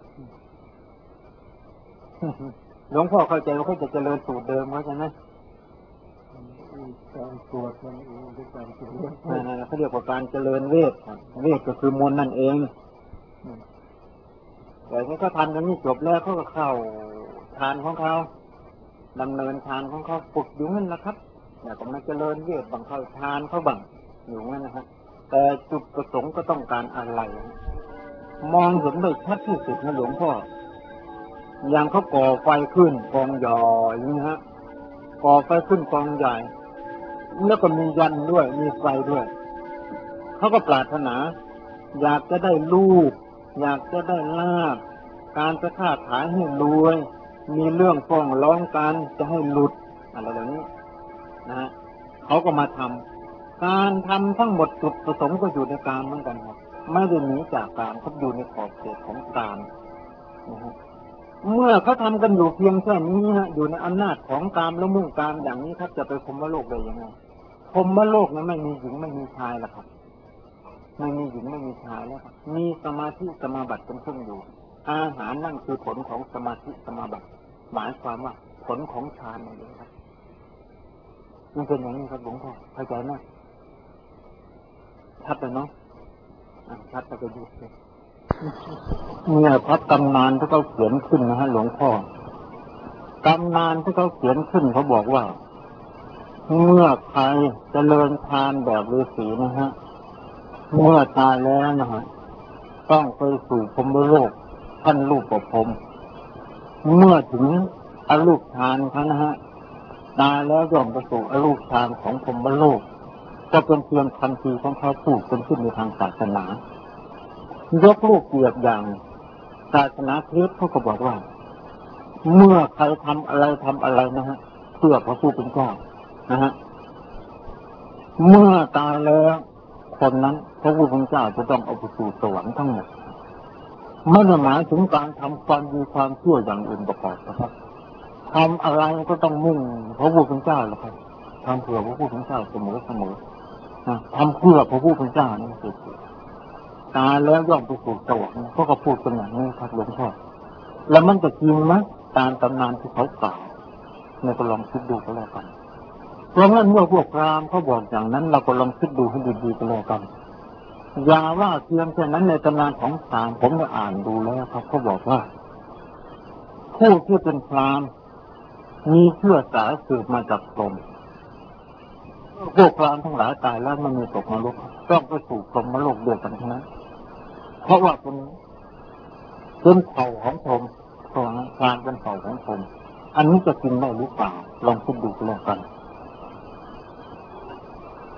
หลวงพ่อเข้าใจว่าเขาจะเจริญสูตรเดิมเขาใช่ไหมการตรวจมันเองด้วยการเจริญนั่นเขาเรียกว่าการเจริญเวทเวทก็คือมนต์นั่นเองแต่ที่เขาทำกันนี่จบแล้วเขาก็เข้าทานของเขาดำเนินทานของเขาฝึกอยู่นั่นแหละครับเนี่ยก็มาเจริญเวทบังเข้าทานเขาบังอยู่นั่นนะครับแต่จุดประสงค์ก็ต้องการอะไรมองเห็นได้ชัดที่สุดนะหลวงพ่ออย่างเขาก่อไฟขึ้นกองใหญ่อย่างนี้ฮะก่อไฟขึ้นกองใหญ่แล้วก็มียันด้วยมีไฟด้วยเขาก็ปรารถนาอยากจะได้ลูกอยากจะได้ลาภการจะค้าขายให้รวยมีเรื่องฟ้องร้องกันจะให้หลุดอะไรแบบนี้นะฮะเขาก็มาทำการทำทั้งหมดจุดประสงค์ก็อยู่ในกามเหมือนกันครับไม่ได้หนีจากกามเขาอยู่ในขอบเขตของกามนะฮะเมื่อเขาทำกันอยู่เพียงแค่นี้ฮะอยู่ในอำนาจของกามแล้วมุ่งกามอย่างนี้ครับจะไปพรหมโลกได้ยังไงพรหมโลกนั้นไม่มีหญิงไม่มีชายแล้วครับไม่มีหญิงไม่มีชายแล้วครับมีสมาธิสมาบัติเป็นเครื่องอยู่อาหารนั่นคือผลของสมาธิสมาบัติหมายความว่าผลของฌานนั่นเองครับมันเป็นอย่างนี้ครับหลวงพ่อเข้าใจไหมชัดเลยเนาะชัดแล้วก็หยุดเลยเนี่ยพระตำนานที่เขาเขียนขึ้นนะฮะหลวงพ่อตำนานที่เขาเขียนขึ้นเขาบอกว่าเมื่อใครเจริญทานแบบฤาษีนะฮะเมื่อตายแล้วนะฮะต้องไปสู่พรหมโลกท่านรูปประพรหมเมื่อถึงอรูปฌานเขานะฮะตายแล้วย่อมไปสู่อรูปฌานของพรหมโลกก็เป็นเพียงคำทีของเขาพูดเป็นขึ้นในทางศาสนายกลูกเกียรติอย่างศาสนาคริสต์เขาก็บอกว่าเมื่อใครทำอะไรนะฮะเพื่อพระผู้เป็นเจ้านะฮะเมื่อตายแล้วคนนั้นพระผู้เป็นเจ้าจะต้องเอาไปสู่สวรรค์ทั้งหมดไม่ได้หมายถึงการทำความดีความชั่วอย่างอื่นประกอบนะครับทำอะไรก็ต้องมุ่งพระผู้เป็นเจ้าแหละครับทำเพื่อพระผู้เป็นเจ้าเสมอทำเพื่อพระผู้เป็นเจ้านี่คือตายแล้วย่อมไปสู่สวรรค์เขาก็พูดกันอย่างนี้ครับหลวงพ่อแล้วมันจะจริงไหมตามตำนานที่เขากล่าวเนี่ยก็ลองคิดดูก็แล้วกันเพราะงั้นเมื่อพวกพราหมณ์เขาบอกอย่างนั้นเราก็ลองคิดดูให้ดีๆก็แล้วกันอย่าว่าเพียงแค่นั้นในตำนานของพราหมณ์ผมได้อ่านดูแล้วครับเขาบอกว่าผู้ที่เป็นพราหมณ์มีเชื้อสายสืบมาจากพรหมพวกพราหมณ์ทั้งหลายตายแล้วมันมีตกนรกต้องไปสู่พรหมโลกเดียวกันทั้งนั้นเพราะว่าเป็นเผ่าของพรหมของพราหมณ์เป็นเผ่าของพรหมอันนี้จะจริงได้หรือเปล่าลองคิดดูก็แล้วกัน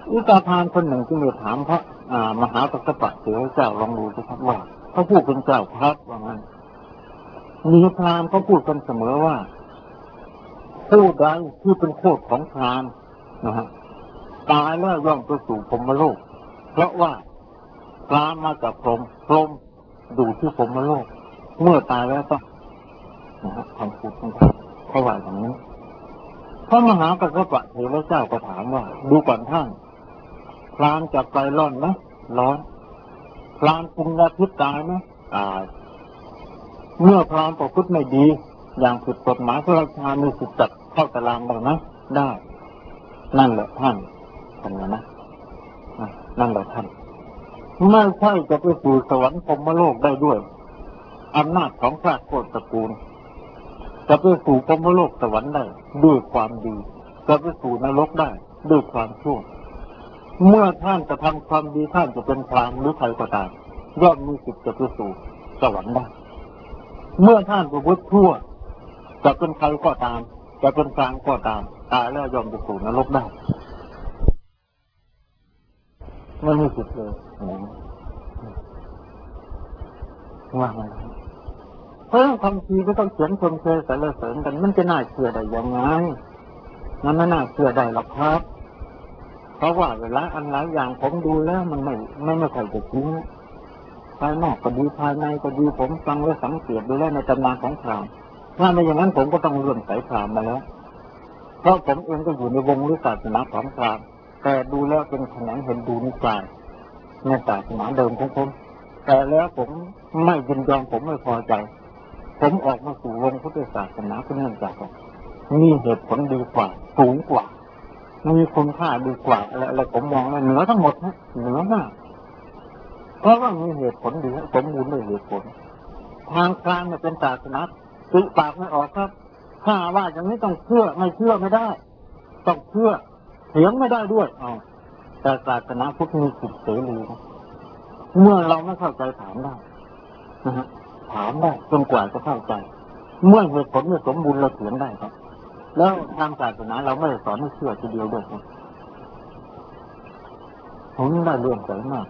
อุตาพานคนหนึ่งที่มีถามพระมหากัสสปะเถระเจ้าลองดูสิครับว่าเขาพูดเป็นเจ้าครับว่างั้นมีพราหมณ์เขาพูดกันเสมอว่าผู้ใดที่เป็นโคตรของพราหมณ์นะฮะตายแล้วย่อมไปสู่พรหมโลกเพราะว่าพราหมณ์มาจากพรหมพรหมอยู่ที่พรหมโลกเมื่อตายแล้วต้องนะฮะคำพูดของเขาว่าอย่างนี้พระมหากัสสปะเถระเจ้าก็ถามว่าดูก่อนท่านพราหมณ์จับไฟร้อนไหมร้อนพราหมณ์ปรุงยาพิษตายไหมตายเมื่อพราหมณ์ประพฤติไม่ดีอย่างผิดกฎหมายพระราชามีสิทธิ์จับเข้าตารางได้ไหมได้นั่นแหละท่านนะนั่นแหละท่านไม่ใช่จะไปสู่สวรรค์พรหมโลกได้ด้วยอำนาจของพระโคตรตระกูลจะไปสู่พรหมโลกสวรรค์ได้ด้วยความดีจะไปสู่นรกได้ด้วยความชั่วเมื่อท่านจะทำความดีท่านจะเป็นพราหมณ์หรือใครก็ตามย่อมมีสิทธิ์จะไปสู่สวรรค์ได้เมื่อท่านประพฤติชั่วจะเป็นใครก็ตามจะเป็นพราหมณ์ก็ตามตายแล้วย่อมไปสู่นรกได้ไม่มีสิทธิ์เลยว่าไงเพราะคำทีก็ต้องเขียนชมเชยสรรเสริญกันมันจะน่าเชื่อได้ยังไงมันไม่น่าเชื่อได้หรอกครับเพราะว่าเวลาอันหลายอย่างผมดูแล้วมันไม่ค่อยจะจริงภายนอกก็ดีภายในก็ดีผมฟังและสังเกตดูแล้วในตำนานของพราหมณ์ถ้าไม่อย่างนั้นผมก็ต้องเลื่อนสายพราหมณ์มาแล้วเพราะผมเองก็อยู่ในวงหรือศาสนาของพราหมณ์แต่ดูแล้วเป็นแขนงเห็นดูนิสัยในศาสนาเดิมของผมแต่แล้วผมไม่ยินยอมผมไม่พอใจผมออกมาสู่วงพุทธศาสนาเนื่องจากมีเหตุผลดีกว่าสูงกว่ามีคุณค่าดีกว่าอะไรผมมองว่าเหนือทั้งหมดนะเหนือมากเพราะว่ามีเหตุผลดีสมบูรณ์ด้วยเหตุผลทางกลางเป็นศาสนาติปากไม่ออกครับถ้าว่าอย่างนี้ต้องเชื่อไม่ได้ต้องเชื่อเถียงไม่ได้ด้วยแต่ศาสนาพุทธมีสิทธิเสรีเมื่อเราไม่เข้าใจถามได้นะฮะถามได้จนกว่าจะเข้าใจเมื่อเหตุผลไม่สมบูรณ์เราเถียงได้ครับแล้วทางศาสนาเราไม่ได้สอนให้เชื่อทีเดียวด้วยครับผมได้เรื่องใจมาก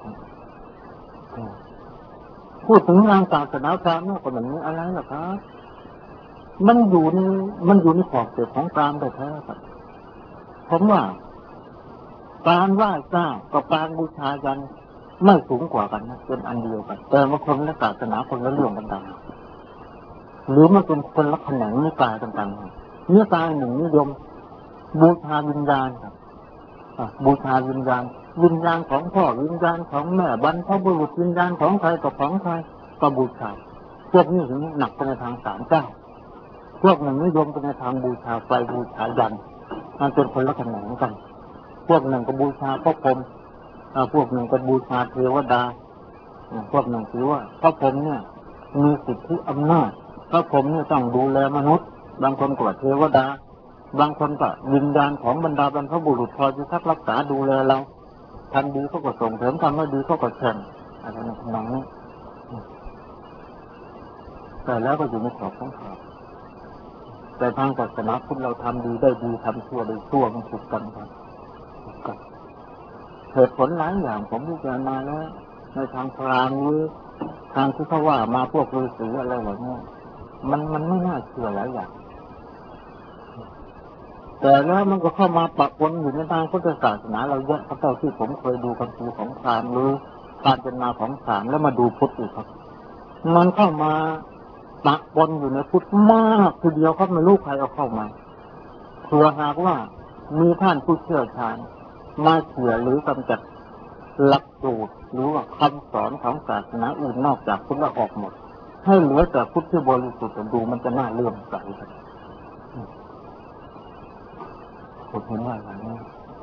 พูดถึงทางศาสนาพราหมณ์ก็แบบนี้อะไรล่ะครับมันอยู่ในขอบเขตของกลางแท้ๆครับผมว่าการไหว้เจ้ากับการบูชายันไม่สูงกว่ากันนะเป็นอันเดียวกันแต่บางคนและศาสนาคนละเรื่องกันหรือมันเป็นคนละแขนงนิกายต่างๆนิกายหนึ่งนิยมบูชาวิญญาณครับบูชาวิญญาณของพ่อวิญญาณของแม่บรรพบุรุษวิญญาณของใครกับของใครก็บูชาพวกนี้ถึงหนักไปในทางศาลเจ้าพวกหนึ่งนิยมไปในทางบูชาไฟบูชายันมันเป็นคนละแขนงกันพวกหนึ่งก็บูชาพระพรหมพวกหนึ่งก็บูชาเทวดาพวกหนึ่งถือว่าพระพรหมเนี่ยมีสิทธิอำนาจพระพรหมเนี่ยต้องดูแลมนุษย์บางคนก็เทวดาบางคนก็วิญญาณของบรรดาบรรพบุรุษคอยพิทักษ์รักษาดูแลเราทำดีเขาก็ส่งเสริมทำไม่ดีเขาก็แช่งอะไรในทำนองนี้แต่แล้วก็อยู่ในขอบของเขาแต่ทางศาสนาพุทธเราทำดีได้ดีทำชั่วได้ชั่วมันถูกกันครับเหตุผลหลายอย่างผมพิจารณาแล้วในทางพราหมณ์หรือทางที่เขาว่ามาพวกฤาษีอะไรแบบนี้มันไม่น่าเชื่อหลายอย่างแต่แล้วมันก็เข้ามาปะปนอยู่ในทางพุทธศาสนาเราเยอะเพราะเท่าที่ผมเคยดูคัมภีร์ของพราหมณ์หรือการเป็นมาของพราหมณ์แล้วมาดูพุทธอีกครับมันเข้ามาปะปนอยู่ในพุทธมากทีเดียวครับไม่รู้ใครเอาเข้ามาเผื่อหากว่ามีท่านผู้เชี่ยวชาญมาเขี่ยหรือกำจัดหลักสูตรหรือว่าคำสอนของศาสนาอื่นนอกจากพุทธออกหมดให้เหลือแต่พุทธที่บริสุทธิ์ดูมันจะน่าเลื่อมใสกันผมเห็นว่าอย่างนี้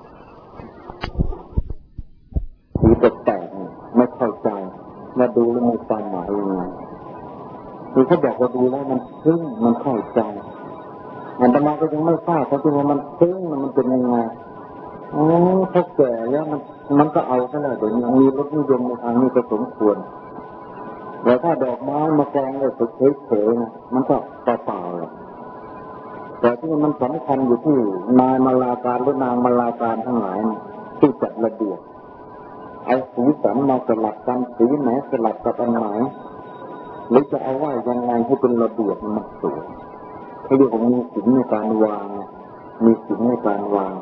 สีแปลกๆไม่เข้าใจมาดูแล้วมีความหมายยังไงคือเขาบอกว่าดูแล้วมันซึ้งมันเข้าใจอันตมาก็ยังไม่ทราบเขาคือว่ามันซึ้งมันเป็นยังไงเขาแก่แล้วมันก็เอาซะแล้วเดี๋ยวนี้มีรสนิยมในทางนี้ก็สมควรแต่ถ้าดอกไม้มากองเลยเฉยๆนะมันก็เปล่าๆแต่ที่มันสำคัญอยู่ที่นายมาลาการหรือนางมาลาการทั้งหลายที่จัดระเบียบเอาสีสันมาสลับกันสีไหนสลับกับอันไหนหรือจะเอาว่ายังไงให้เป็นระเบียบมันสวยเขาเรียกว่ามีศิลป์ในการวางมีศิลป์ในการวาง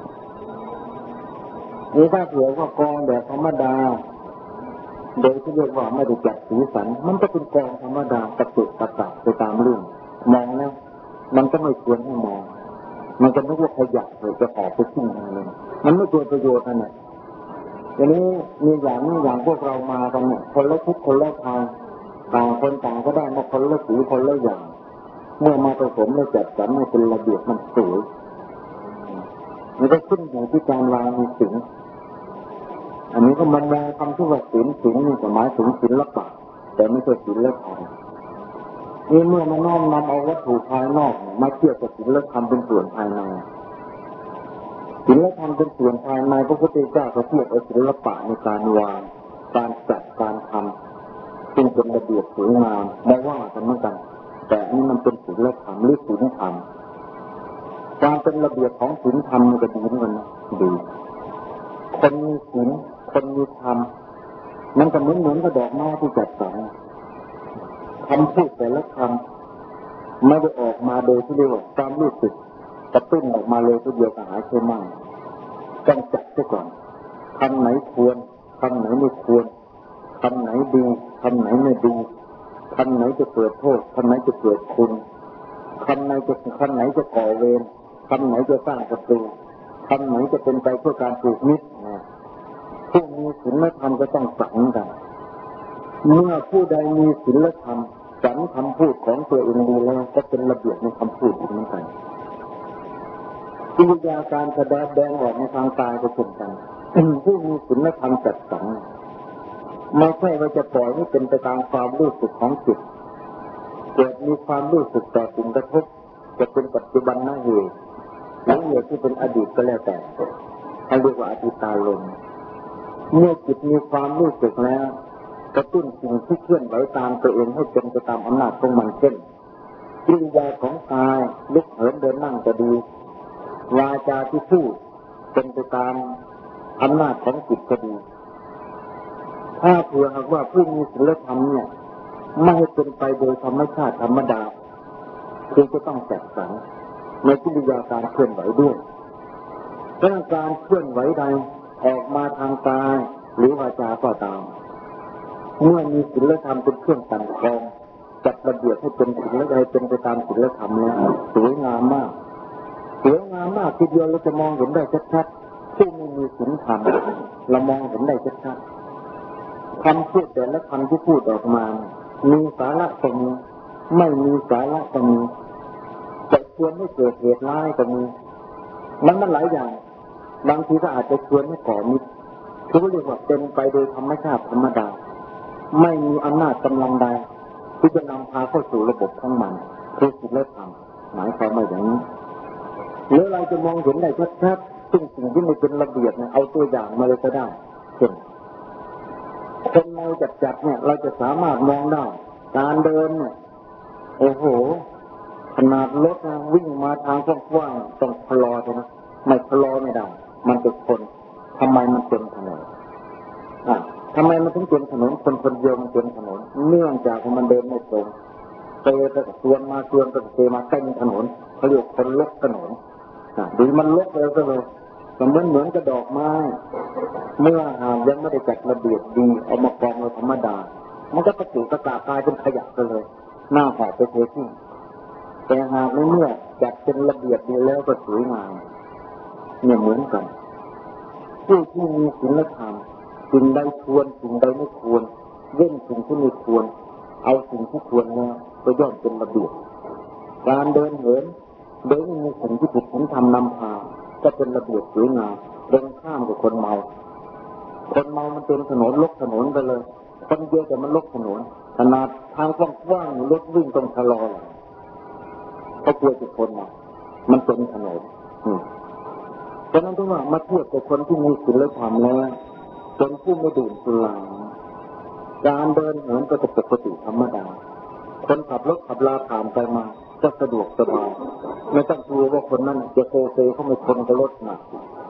นี่ถ้าเผื่อว่ากองแบบธรรมดาโดยที่เรียกว่าไม่ได้จัดสีสันมันก็เป็นกองธรรมดากระตุกกระตักไปตามเรื่องมองแล้วมันก็ไม่ควรให้มองมันจะไม่ว่าขยะเลยจะออกไปทิ้งเลยมันไม่เกิดประโยชน์นั่นแหละอย่างนี้มีอย่างพวกเรามากันเนี่ยคนละทิศคนละทางต่างคนต่างก็ได้มาคนละสีคนละอย่างเมื่อมาผสมแล้วจัดสรรให้เป็นระเบียบมันสวยมันก็ขึ้นอยู่ที่การวางมีศิลป์อันนี้ก็มันมองคำที่ว่าศิลป์นี่หมายถึงศิลปะแต่ไม่ใช่ศิลธรรมนี่เมื่อมันน้อมนำเอาวัตถุภายนอกมาเทียบกับศิลธรรมเป็นส่วนภายในศิลธรรมเป็นส่วนภายในพระพุทธเจ้าก็เทียบเอาศิลปะในการวางการจัดการทำซึ่งเป็นระเบียบสวยงามไม่ว่ากันเหมือนกันแต่นี่มันเป็นศิลธรรมหรือศิลธรรมการเป็นระเบียบของศีลธรรมมันก็ดีเหมือนกันนะดีคนมีศีลคนมีธรรมมันก็เหมือนกับดอกไม้ที่จัดสรรคำพูดแต่ละคำไม่ได้ออกมาโดยที่เรียกว่าความรู้สึกกระตุ้นออกมาเลยทีเดียวก็หายไปมั่งต้องจัดซะก่อนคำไหนควรคำไหนไม่ควรคำไหนดีคำไหนไม่ดีคำไหนจะเกิดโทษคำไหนจะเกิดคุณคำไหนจะก่อเวรคำไหนจะสร้างศัตรูคำไหนจะเป็นไปเพื่อการปลูกมิตรผู้มีศีลธรรมก็ต้องสรรกันเมื่อผู้ใดมีศีลธรรมสรรคำพูดของตัวเองดีแล้วก็เป็นระเบียบในคำพูดอีกเหมือนกันกิริยาการแสดงออกในทางกายก็เช่นกันผู้มีศีลธรรมจัดสรรไม่ใช่ว่าจะปล่อยให้เป็นไปตามความรู้สึกของจิตเกิดมีความรู้สึกต่อสิ่งกระทบจะเป็นปัจจุบันเหตุหรือเหตุที่เป็นอดีตก็แล้วแต่ให้เรียกว่าอดีตารมณ์เมื่อจิตมีความรู้สึกแล้วกระตุ้นสิ่งที่เคลื่อนไหวตามตัวเองให้เป็นไปตามอำนาจของมันเช่นกิริยาของกายลุกเหินเดินนั่งก็ดีวาจาที่พูดเป็นไปตามอำนาจของจิตก็ดีถ้าเผื่อหากว่าผู้มีศีลธรรมเนี่ยไม่ให้เป็นไปโดยธรรมชาติธรรมดาคือจะต้องจัดสรรในกิริยาการเคลื่อนไหวด้วยเรื่องการเคลื่อนไหวใดออกมาทางกายหรือวาจาก็ตามเมื่อมีศีลธรรมเป็นเครื่องกันกรองจัดระเบียบให้เป็นศีลให้เป็นไปตามศีลธรรมแล้วสวยงามมากทีเดียวเราจะมองเห็นได้ชัดๆผู้ไม่มีศีลธรรมเรามองเห็นได้ชัดๆคำพูดแต่ละคำที่พูดออกมามีสาระก็มีไม่มีสาระก็มีจะชวนให้เกิดเหตุร้ายก็มีมันหลายอย่างบางทีก็อาจจะชวนให้ก่อมิตรคือเรียกว่าเป็นไปโดยธรรมชาติธรรมดาไม่มีอำนาจกำลังใดที่จะนำพาเข้าสู่ระบบของมันคือศีลธรรมหมายความว่าอย่างนี้หรือเราจะมองเห็นได้ชัดๆซึ่งสิ่งที่ไม่เป็นระเบียบเนี่ยเอาตัวอย่างมาเลยก็ได้เช่นคนเมาจัดเนี่ยเราจะสามารถมองได้การเดินเนี่ยโอ้โหขนาดรถนะวิ่งมาทางกว้างๆต้องชะลอใช่ไหมไม่ชะลอไม่ได้มันเป็นคนทำไมมันเป็นถนนทำไมมันถึงเป็นถนนคนเดียวมันเป็นถนนเนื่องจากมันเดินไม่ตรงเตะไปกับส่วนมาเตะมาเต็มถนนเขาเรียกคนลกถนนดูมันลกเลยก็เลยแต่เหมือนกระดอกไม้เมื่อยังไม่ได้จัดระเบียบดีเอามากองไว้ธรรมดามันก็กระตุกกระตากกลายเป็นขยะไปเลยหน้าหอบไปเททิ้งแต่หากเมื่อจัดเป็นระเบียบดีแล้วก็สวยงามเนี่ยเหมือนกันผู้ที่มีศีลธรรมสิ่งใดควรสิ่งใดไม่ควรเว้นสิ่งที่ไม่ควรเอาสิ่งที่ควรแล้วก็ย่อมเป็นระเบียบการเดินเหินโดยไม่มีสิ่งที่ผิดศีลธรรมนำพาก็เป็นระเบียบสวยงามตรงข้ามกับคนเมามันเป็นถนนลกถนนไปเลยคนเดียวแต่มันลกถนนขนาดทางกว้างๆรถวิ่งต้องชะลอเขากลัวจะคนมันเป็นถนนเพราะนั้นถึงว่ามาเทียบกับคนที่มีศีลธรรมแล้วคนผู้ไม่ดื่มสุราการเดินเหินก็จะปกติธรรมดาคนขับรถขับลาผ่านไปมาก็สะดวกสบายไม่ต้องกลัวว่าคนนั้นจะโซเซเข้ามาชนกับรถหนัก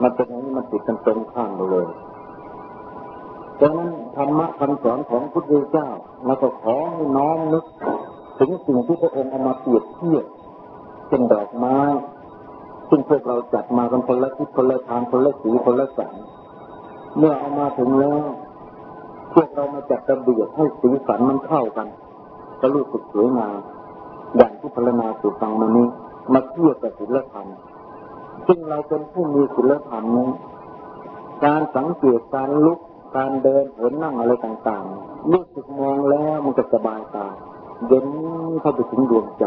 มันเป็นอย่างนี้มันติดกันตรงข้ามไปเลยดังนั้นธรรมะคำสอนของพุทธเจ้าเราก็ขอให้น้อมนึกถึงสิ่งที่พระองค์เอามาเปรียบเทียบเป็นดอกไม้ซึ่งพวกเราจัดมากันคนละทิศคนละทางคนละสีคนละสันเมื่อเอามาถึงแล้วพวกเรามาจัดระเบียบให้สีสันมันเข้ากันก็รู้สึกสวยงามอย่างที่พรรณนาสู่ฟังมานี้มาเทียบกับศิลธรรมซึ่งเราเป็นผู้มีศิลธรรมนี้การสังเกตการลุกการเดินเหินนั่งอะไรต่างๆรู้สึกมองแล้วมันจะสบายตาเย็นเข้าไปถึงดวงใจ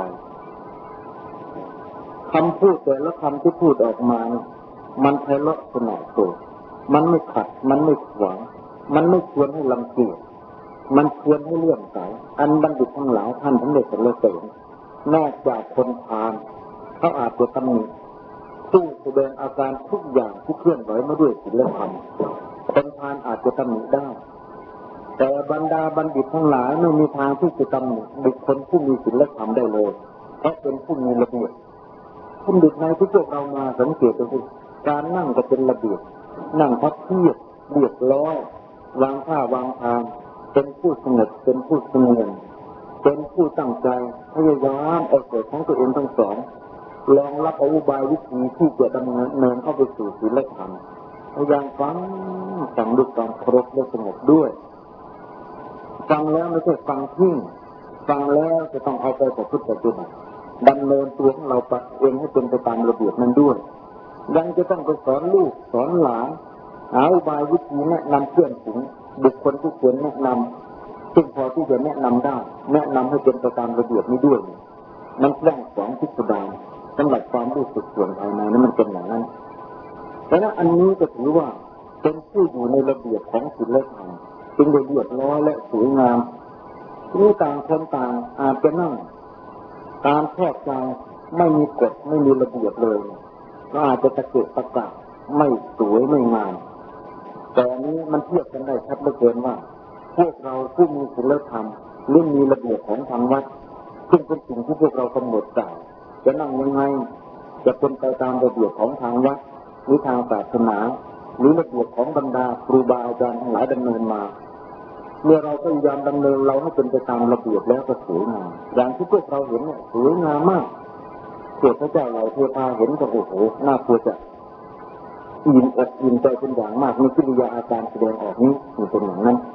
คำพูดแต่ละคำที่พูดออกมามันไพเราะสนอโสดมันไม่ขัดมันไม่ขวางมันไม่ชวนให้ลำเกียจมันชวนให้เลื่อมใสอันบัณฑิตทั้งหลายท่านทั้งเด็กทั้งเล็กนอกจากคนพาลเขาอาจจะตำหนิสู้แสดงอาการทุกอย่างที่เคลื่อนไหวมาด้วยศีลธรรมคนพาลอาจจะตำหนิได้แต่บรรดาบัณฑิตทั้งหลายไม่มีทางที่จะตำหนิบุคคลผู้มีศีลธรรมได้เลยเพราะเป็นผู้มีระเบียบบัณฑิตในที่พวกเรามาสังเกตดูการนั่งก็เป็นระเบียบนั่งพับเพียบเรียบร้อยวางท่าวางทางเป็นผู้สงบเป็นผู้สงบเป็นผู้ตั้งใจพยายามเอาเกิดของตัวเองทั้งสองลองรับอุบายวิธีที่จะดำเนินเข้าไปสู่ศีลธรรมพยายามฟังด้วยความเคารพและสงบด้วยฟังแล้วไม่ใช่ฟังทิ้งฟังแล้วจะต้องเอาไปประพฤติปฏิบัติดำเนินตัวของเราเองให้เป็นไปตามระเบียบนั้นด้วยยังจะต้องไปสอนลูกสอนหลานหาอุบายวิธีแนะนำเพื่อนฝูงบุคคลที่ควรแนะนำซึ่งพอที่จะแนะนำได้แนะนำให้เป็นไปตามระเบียบนี้ด้วยมันแฝงสองพิสดารสำหรับความรู้สึกส่วนภายในนั้นมันเป็นอย่างนั้นแต่นั้นอันนี้ก็ถือว่าเป็นผู้อยู่ในระเบียบของศีลธรรมจึงได้เรียบร้อยและสวยงามที่ต่างคนต่างอาจจะนั่งตามแทบใจไม่มีกฎไม่มีระเบียบเลยก็อาจจะตะเกียกตะกะไม่สวยไม่งามแต่อันนี้มันเทียบกันได้ชัดเหลือเกินว่าพวกเราผู้มีศีลธรรมหรือมีระเบียบของทางวัดซึ่งเป็นสิ่งที่พวกเรากำหนดกล่าวจะนั่งยังไงจะเป็นไปตามระเบียบของทางวัดหรือทางศาสนาหรือระเบียบของบรรดาครูบาอาจารย์ทั้งหลายดำเนินมาเมื่อเราพยายามดำเนินเราให้เป็นไปตามระเบียบแล้วก็สวยงามอย่างที่พวกเราเห็นเนี่ยสวยงามมากเกิดพระเจ้าเราเทพาเห็นก็โอ้โหน่ากลัวจะอิ่มอกอิ่มใจเป็นอย่างมากในกิริยาอาการแสดงออกนี้มันเป็นอย่างนั้น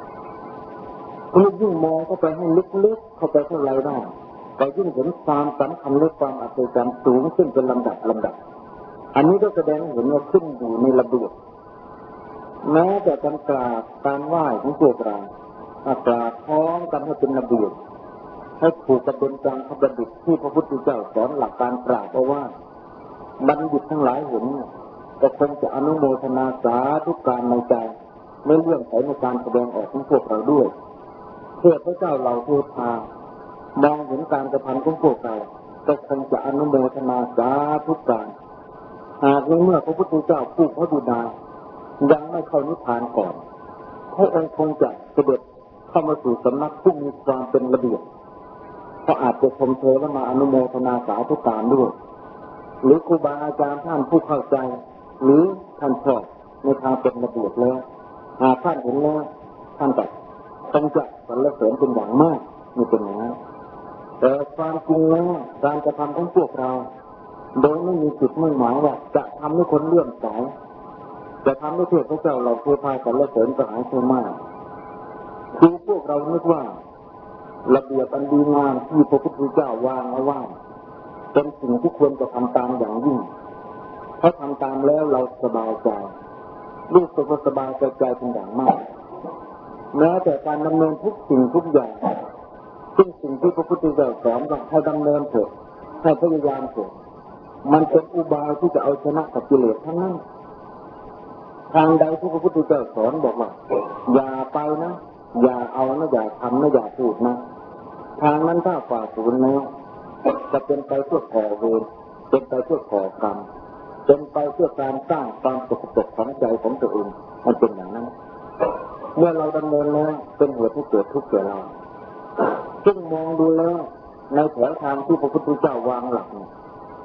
ยิ่งมองเข้าไปให้ลึกๆเข้าไปเท่าไรได้แต่ยิ่งเห็นความสำคัญและความอัศจรรย์สูงขึ้นเป็นลำดับอันนี้ก็แสดงเห็นว่าขึ้นอยู่ในระเบียบแม้แต่การกราบการไหว้ของพวกเรากราบพร้อมกันให้เป็นระเบียบให้ถูกกับเป็นจังพระบัณฑิตที่พระพุทธเจ้าสอนหลักการกราบเอาว่าบัณฑิตทั้งหลายเห็นก็คงจะอนุโมทนาสาธุการในใจไม่เลื่อนไหลในการแสดงออกของพวกเราด้วยเพื่อพระเจ้าเราเทพามองเห็นการกระทำของพวกเราก็คงจะอนุโมทนาสาธุการหากในเมื่อพระพุทธเจ้าผู้พระบิดายังไม่เข้านิพพานก่อนพระองค์คงจะเสด็จเข้ามาสู่สำนักผู้มีความเป็นระเบียบก็อาจจะชมเชยและมาอนุโมทนาสาธุการด้วยหรือครูบาอาจารย์ท่านผู้เข้าใจหรือท่านชอบในทางเป็นระเบียบแล้วหากท่านเห็นแล้วท่านจะคงจะสรรเสริญเป็นอย่างมากนี่เป็นอย่างนั้นแต่ความจริงแล้วการกระทำของพวกเราโดยไม่มีจุดมุ่งหมายว่าจะทำให้คนเลื่อมใสจะทำให้เทพเจ้าเราเทพาสรรเสริญก็หายไปมากคือพวกเรานึกว่าระเบียบอันดีงามที่พระพุทธเจ้าวางเอาไว้เป็นสิ่งที่ควรจะทำตามอย่างยิ่งถ้าทำตามแล้วเราสบายใจรู้สึกสบายใจเป็นอย่างมากแม้แต่การดำเนินทุกสิ่งทุกอย่างซึ่งสิ่งที่พระพุทธเจ้าสอนว่าให้ดำเนินเถิดให้พยายามเถิดมันเป็นอุบายที่จะเอาชนะกับกิเลสทั้งนั้นทางใดที่พระพุทธเจ้าสอนบอกว่าอย่าไปนะอย่าเอานะอย่าทำนะอย่าพูดนะทางนั้นถ้าฝ่าฝืนแล้วจะเป็นไปเพื่อก่อเวรเป็นไปเพื่อก่อกรรมเป็นไปเพื่อการสร้างความสกปรกของใจของตัวเองมันเป็นอย่างนั้นเมื่อเราดำเนินแล้วเป็นเหตุให้เกิดทุกข์แก่เราซึ่งมองดูแล้วในแถวทางที่พระพุทธเจ้าวางหลักท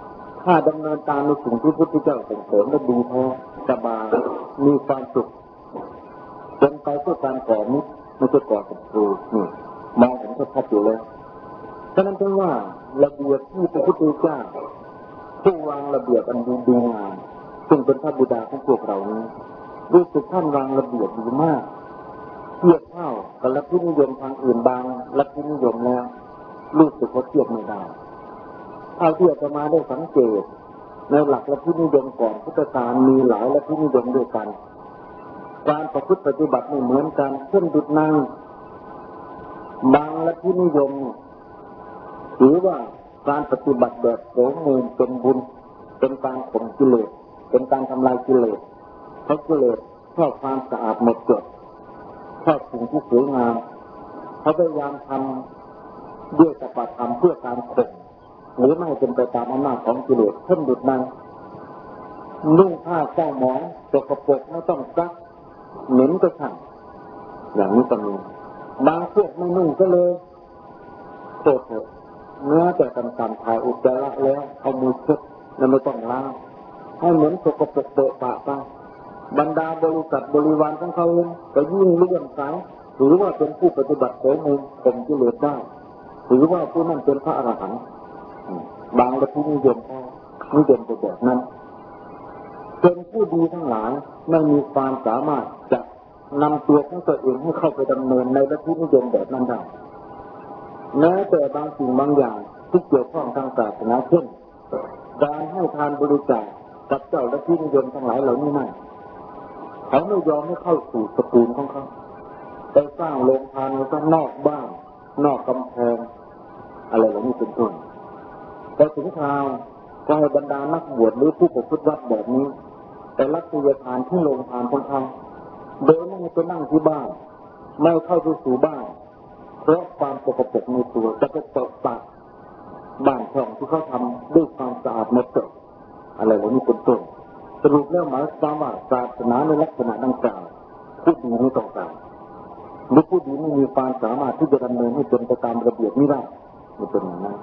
ถ้าดำเนินตามในสิ่งที่พระพุทธเจ้าส่งเสริมและดีแท้สบายมีความสุขเป็นไปเพื่อการก่อมิตรไม่ใช่ก่อศัตรูนี่มองเห็นชัดๆอยู่เลยฉะนั้นจึงว่าระเบียบที่พระพุทธเจ้าผู้วางระเบียบอันดีงามซึ่งเป็นพระบิดาของพวกเรานี้รู้สึกท่านวางระเบียบดีมากเทียบเท่ากับลัทธินิยมทางอื่นบางลัทธินิยมแล้วรู้สึกว่าเทียบไม่ได้ถ้าเทียบจะมาได้สังเกตในหลักลัทธินิยมก่อนพุทธกาลมีหลายลัทธินิยมด้วยกันการประพฤติปฏิบัติไม่เหมือนกันเช่นดุจนางบางลัทธินิยมถือว่าการปฏิบัติแบบโสมมูลเป็นบุญเป็นการข่มกิเลสเป็นการทำลายกิเลสเพราะกิเลสชอบความสะอาดหมดจดชอบสิ่งที่สวยงามเขาพยายามทำด้วยสัพพะธรรมเพื่อการข่มหรือไม่เป็นไปตามอำนาจของกิเลสเช่นดุจนางนุ่งผ้าเจ้าหมองสกปรกไม่ต้องซักเหม็นก็ช่างอย่างนี้ก็มีบางพวกไม่นุ่งก็เลยโทษเถอะเนื้อแต่ต่ำๆถ่ายอุจจาระแล้วเอามือเช็ดแล้วไม่ต้องล้างให้เหมือนสกปรกเตะปะไปบรรดาบริษัทบริวารของเขาก็ยิ่งเลื่อมใสหรือว่าเป็นผู้ปฏิบัติโสมมูลข่มกิเลสได้หรือว่าผู้นั้นเป็นพระอรหันต์บางลัทธินิยมนิยมไปแบบนั้นเป็นผู้ดีทั้งหลายไม่มีความสามารถจะนำตัวของตัวเองให้เข้าไปดำเนินในลัทธินิยมแบบนั้นได้แม้แต่บางสิ่งบางอย่างที่เกี่ยวข้องทางศาสนาเช่นการให้ทานบริจาคกับเจ้าลัทธินิยมทั้งหลายเหล่านี้นั่นเขาไม่ยอมให้เข้าสู่ตระกูลของเขาไปสร้างโรงทานไว้ข้างนอกบ้านนอกกำแพงอะไรเหล่านี้เป็นต้นแต่ถึงคราวก็ให้บรรดานักบวชหรือผู้ประพฤติวัดแบบนี้แต่รับทายทานที่โรงทานของเขาโดยไม่ไปนั่งที่บ้านไม่เข้าไปสู่บ้านเพราะความสกปรกในตัวจะไปตกปากบ้านช่องที่เขาทำด้วยความสะอาดหมดจดอะไรเหล่านี้เป็นต้นสรุปแล้วหมายความว่าศาสนาในลักษณะดังกล่าวผู้ดีไม่ต้องการหรือผู้ดีไม่มีความสามารถที่จะดำเนินให้เป็นไปตามระเบียบนี้ได้ไม่เป็นอย่างนั้น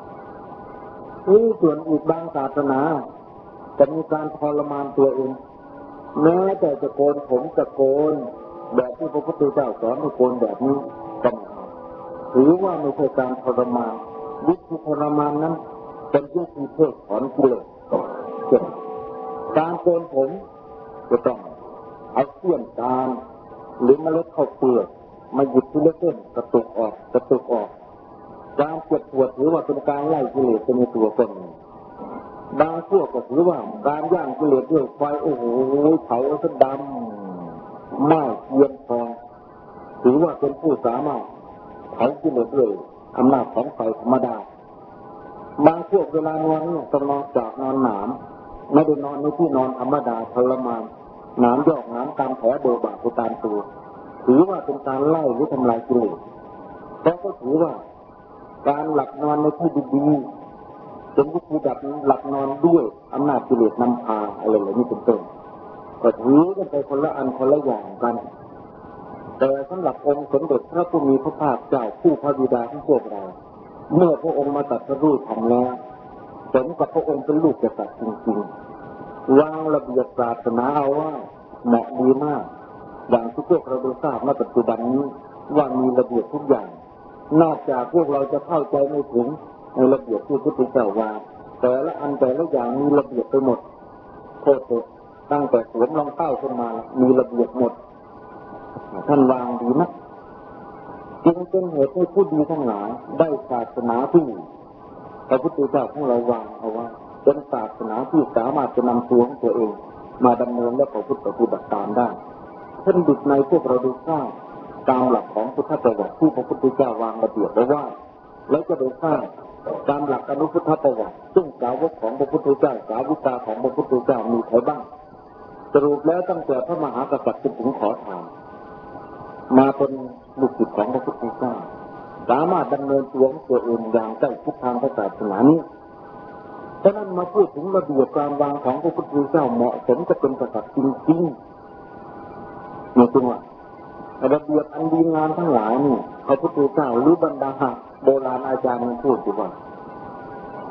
ส่วนอีกบางศาสนาจะมีการทรมานตัวเองแม้แต่จะโกนผมจะโกนแบบที่พระพุทธเจ้าสอนให้โกนแบบนี้ก็ถือว่าไม่ใช่การทรมานวิธีทรมานนั้นเป็นวิธีเพิกถอนกิเลสเช่นการโกนผมจะต้องเอาเสี้ยนตาลหรือเมล็ดข้าวเปลือกมาหยิบทีละเส้นกระตุกออกการเจ็บปวดถือว่าเป็นการไล่กิเลสในตัวตนบางพวกก็ถือว่าการย่างกิเลสด้วยไฟโอ้โหเผาซะดำไหม้เยียนทองถือว่าเป็นผู้สามารถเผากิเลสด้วยอำนาจของไฟธรรมดาบางพวกเวลานอนเนี่ยต้องนอนจากนอนหนามไม่ได้นอนในที่นอนธรรมดาทรมานหนามยอกหนามตามแผลโดบาดตามตัวถือว่าเป็นการไล่หรือทำลายกิเลสเพราะก็ถือว่าการหลับนอนในที่ดีๆเป็นวิธีดับหลับนอนด้วยอำนาจกิเลสนำพาอะไรเหล่านี้เป็นต้นก็ถือกันไปคนละอันคนละอย่างกันแต่สำหรับองค์สมเด็จพระผู้มีพระภาคเจ้าผู้พระบิดาของพวกเราเมื่อพระองค์มาตรัสรู้ธรรมแล้วสมกับพระองค์เป็นลูกกษัตริย์จริงๆวางระเบียบศาสนาเอาว่าเหมาะดีมากอย่างที่พวกเราได้ทราบณปัจจุบันนี้ว่ามีระเบียบทุกอย่างนอกจากพวกเราจะเข้าใจไม่ถึงในระเบียบที่พระพุทธเจ้าวางแต่ละอันแต่ละอย่างมีระเบียบไปหมดโทษตั้งแต่สวมรองเท้าขึ้นมามีระเบียบหมดท่านวางดีนะจึงเป็นเหตุให้ผู้ดีทั้งหลายได้ศาสนาที่พระพุทธเจ้าของเราวางเอาไว้เป็นศาสนาที่สามารถจะนำตัวของตัวเองมาดำเนินและประพฤติปฏิบัติตามได้เช่นดุจในพวกเราได้ทราบตามหลักของพุทธประวัติที่พระพุทธเจ้าวางระเบียบไว้ว่าแล้วก็ได้ทราบตามหลักอนุพุทธประวัติซึ่งสาวกของพระพุทธเจ้าสาวิกาของพระพุทธเจ้ามีใครบ้างสรุปแล้วตั้งแต่พระมหากษัตริย์ถึงขอทานมาเป็นลูกศิษย์ของพระพุทธเจ้าสามารถดำเนินตัวของตัวเองอย่างใกล้ชิดทางศาสนานี้ฉะนั้นมาพูดถึงระเบียบการวางของพระพุทธเจ้าเหมาะสมกับเป็นกษัตริย์จริงๆในตัวระเบียบอันดีงามทั้งหลายนี่พระพุทธเจ้าหรือบรรดาโบราณอาจารย์พูดอยู่ว่า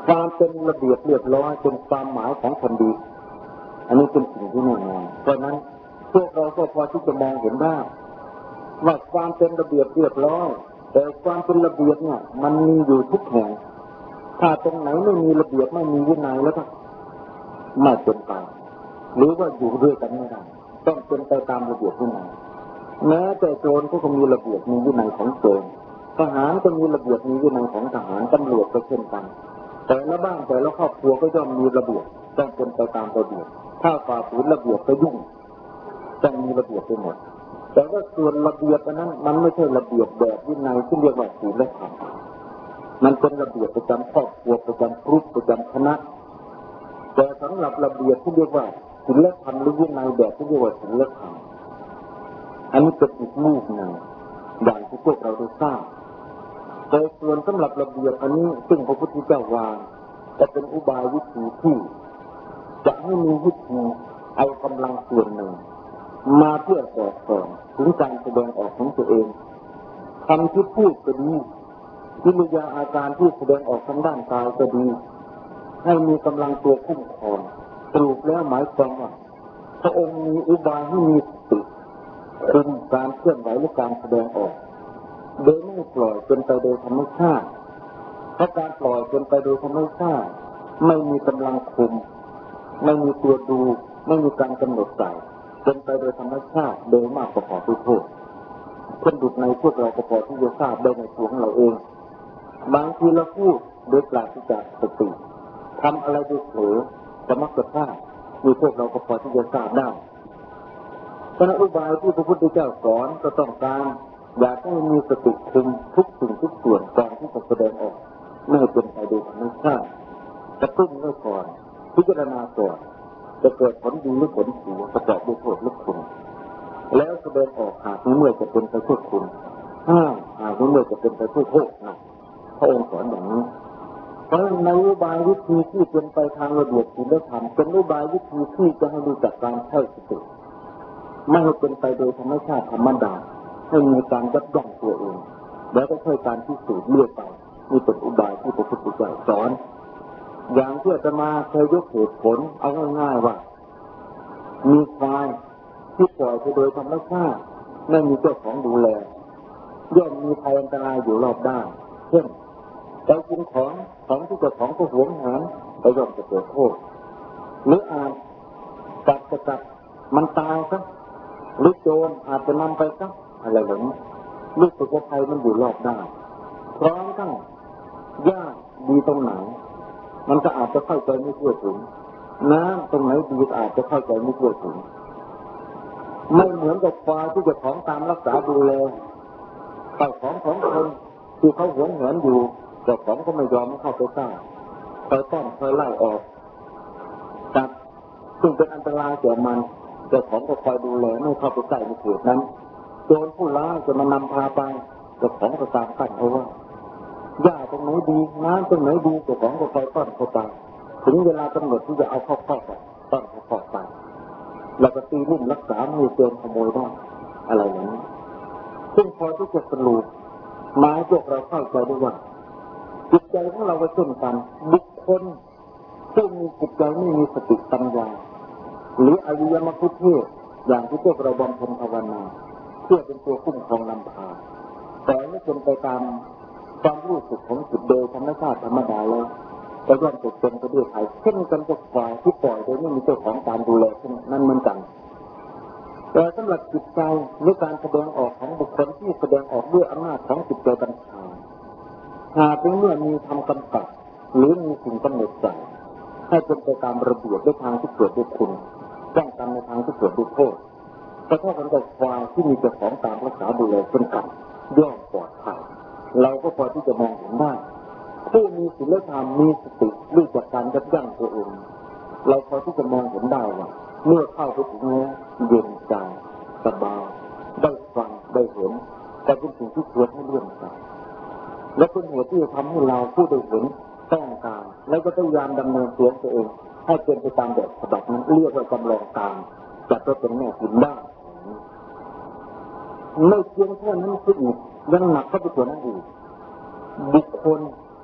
ความเป็นระเบียบเรียบร้อยเป็นความหมายของคนดีอันนี้เป็นสิ่งที่แน่นอนเพราะนั้นพวกเราก็พอที่จะมองเห็นได้ว่าความเป็นระเบียบเรียบร้อยแต่ความเป็นระเบียบเนี่ยมันมีอยู่ทุกแห่งถ้าตรงไหนไม่มีระเบียบไม่มีวินัยแล้วก็ไม่เป็นไปหรือว่าอยู่ด้วยกันไม่ได้ต้องเป็นไปตามระเบียบวินัยแม้แต่โจรก็มีระเบียบมีวินัยของโจรทหารก็มีระเบียบมีวินัยของทหารตำรวจก็เช่นกันแต่ละบ้านแต่ละครอบครัวก็ย่อมมีระเบียบต้องเป็นไปตามระเบียบถ้าฝ่าฝืนระเบียบก็ยุ่งต้องมีระเบียบไปหมดแต่ว่าส่วนระเบียบนั้นมันไม่ใช่ระเบียบแบบวินัยที่เรียกว่าศีลธรรมมันเป็นระเบียบประจำครอบครัวประจำกลุ่มประจำคณะแต่สำหรับระเบียบที่เรียกว่าศีลธรรมหรือวินัยแบบที่เรียกว่าศีลธรรมอันนี้เป็นอีกรูปหนึ่งอย่างที่พวกเราได้ทราบแต่ส่วนสำหรับระเบียบอันนี้ซึ่งพระพุทธเจ้าวางจะเป็นอุบายวิธีที่จะให้มีวิธีเอากำลังส่วนหนึ่งมาเพื่อสอดส่องถึงการแสดงออกของตัวเองคำที่พูดก็ดีกิริยาอาการที่แสดงออกทางด้านกายก็ดีให้มีกำลังตัวคุ้มครองสรุปแล้วหมายความว่าพระองค์มีอุบายให้มีสติคุมการเคลื่อนไหวและการแสดงออกโดยไม่ปล่อยเป็นไปโดยธรรมชาติเพราะการปล่อยเป็นไปโดยธรรมชาติไม่มีกำลังคุมไม่มีตัวดูไม่มีการกำหนดใจเป็นไปโดยธรรมชาติโดยมากประกอบด้วยโทษเช่นดุจในพวกเราประกอบที่จะทราบได้ในตัวของเราเองบางทีเราพูดโดยปราศจากสติทำอะไรโดยเผลอจะมักจะพลาดมีพวกเราก็พอที่จะทราบได้เพราะอุบายที่พระพุทธเจ้าสอนก็ต้องการอยากให้มีสติคุมทุกสิ่งทุกส่วนก่อนที่จะแสดงออกไม่ให้เป็นไปโดยธรรมชาติกระตุ้นไว้ก่อนพิจารณาก่อนจะเกิดผลดีหรือผลเสียประกอบด้วยโทษหรือคุณแล้วแสดงออกหากเมื่อจะเป็นไปเพื่อคุณหากเมื่อจะเป็นไปเพื่อโทษนะพระองค์สอนอย่างนี้เพราะในอุบายวิธีที่เป็นไปทางระเบียบศีลธรรมเป็นอุบายวิธีที่จะให้รู้จักการใช้สติไม่ให้เป็นไปโดยธรรมชาติธรรมดาให้มีการยับยั้งตัวเองแล้วก็ค่อยการพิสูจน์เลื่อยไปนี่เป็นอุบายที่พระพุทธเจ้าสอนอย่างที่อาตมาเคยยกเหตุผลเอาง่ายๆว่ามีควายที่ปล่อยไปโดยธรรมชาติไม่มีเจ้าของดูแลย่อมมีภัยอันตรายอยู่รอบด้านเช่นไปกินของที่เจ้าของก็หวงแหนไปย่อมจะเกิดโทษหรืออาจจับมันตายซะหรือโจรอาจจะนำไปซะอะไรแบบนี้ลูกตัวภัยมันอยู่รอบด้านพร้อมทั้งยากดีตรงไหนมันก็อาจจะเข้าใจไม่ทั่วถึงน้ำตรงไหนดีอาจจะเข้าใจไม่ทั่วถึงไม่เหมือนกับควายที่เจ้าของตามรักษาดูแลเจ้าของคนที่เขาหวงแหนอยู่เจ้าของก็ไม่ยอมให้เข้าไปใกล้คอยต้อนคอยไล่ออกจับซึ่งเป็นอันตรายแก่มันเจ้าของก็คอยดูแลไม่เข้าไปใกล้ในเขตนั้นโจรผู้ร้ายจะมานำพาไปเจ้าของก็ตามกันเอาว่าหญ้าตรงไหนดีน้ำตรงไหนดีเจ้าของก็คอยต้อนเข้าไปถึงเวลากำหนดที่จะเอาเข้าไปต้อนเข้าไปแล้วก็ตีลุ่มรักษาไม่โจรขโมยได้อะไรอย่างนี้ซึ่งพอที่จะสรุปหมายพวกเราเข้าใจได้ว่าจิตใจของเราก็เช่นกันบุคคลที่มีจิตใจไม่มีสติปัญญาหรืออริยมรรคเทศอย่างที่พวกเราบำเพ็ญภาวนาเพื่อเป็นตัวคุ้มครองนำพาแต่ไม่เป็นไปตามความรู้สึกของจิตโดยธรรมชาติธรรมดาแล้วก็ย่อมตกเป็นไปด้วยภัยเช่นกันกับควายที่ปล่อยโดยไม่มีเจ้าของการดูแลนั่นเหมือนกันแต่สำหรับจิตใจหรือการแสดงออกของบุคคลที่แสดงออกด้วยอำนาจของจิตใจบัญชาหากเมื่อมีธรรมกำกับหรือมีสิ่งกำหนดใจให้เป็นไปตามระเบียบด้วยทางที่เกิดด้วยคุณป้องกันในทางที่เกิดด้วยโทษแต่ถ้าเป็นกับควายที่มีเจ้าของตามรักษาดูแลเช่นกันย่อมปลอดภัยเราก็พอที่จะมองเห็นได้ผู้มีศีลธรรมมีสติรู้จักการยับยั้งตัวเองเราพอที่จะมองเห็นได้ว่าเมื่อเข้าไปถึงนี้เย็นใจสบายได้ฟังได้เห็นแต่เป็นสิ่งที่ควรให้เลื่อมใสและเป็นเหตุที่ทำให้เราผู้ได้เห็นต้องการแล้วก็พยายามดำเนินตัวเองให้เป็นไปตามแบบฉบับนั้นเรียกว่าจำลองตามจัดก็เป็นแม่พิมพ์ได้ไม่เพียงแค่นั้นคืออีกยังหนักเข้าไปกว่านั้นอีกบุคคล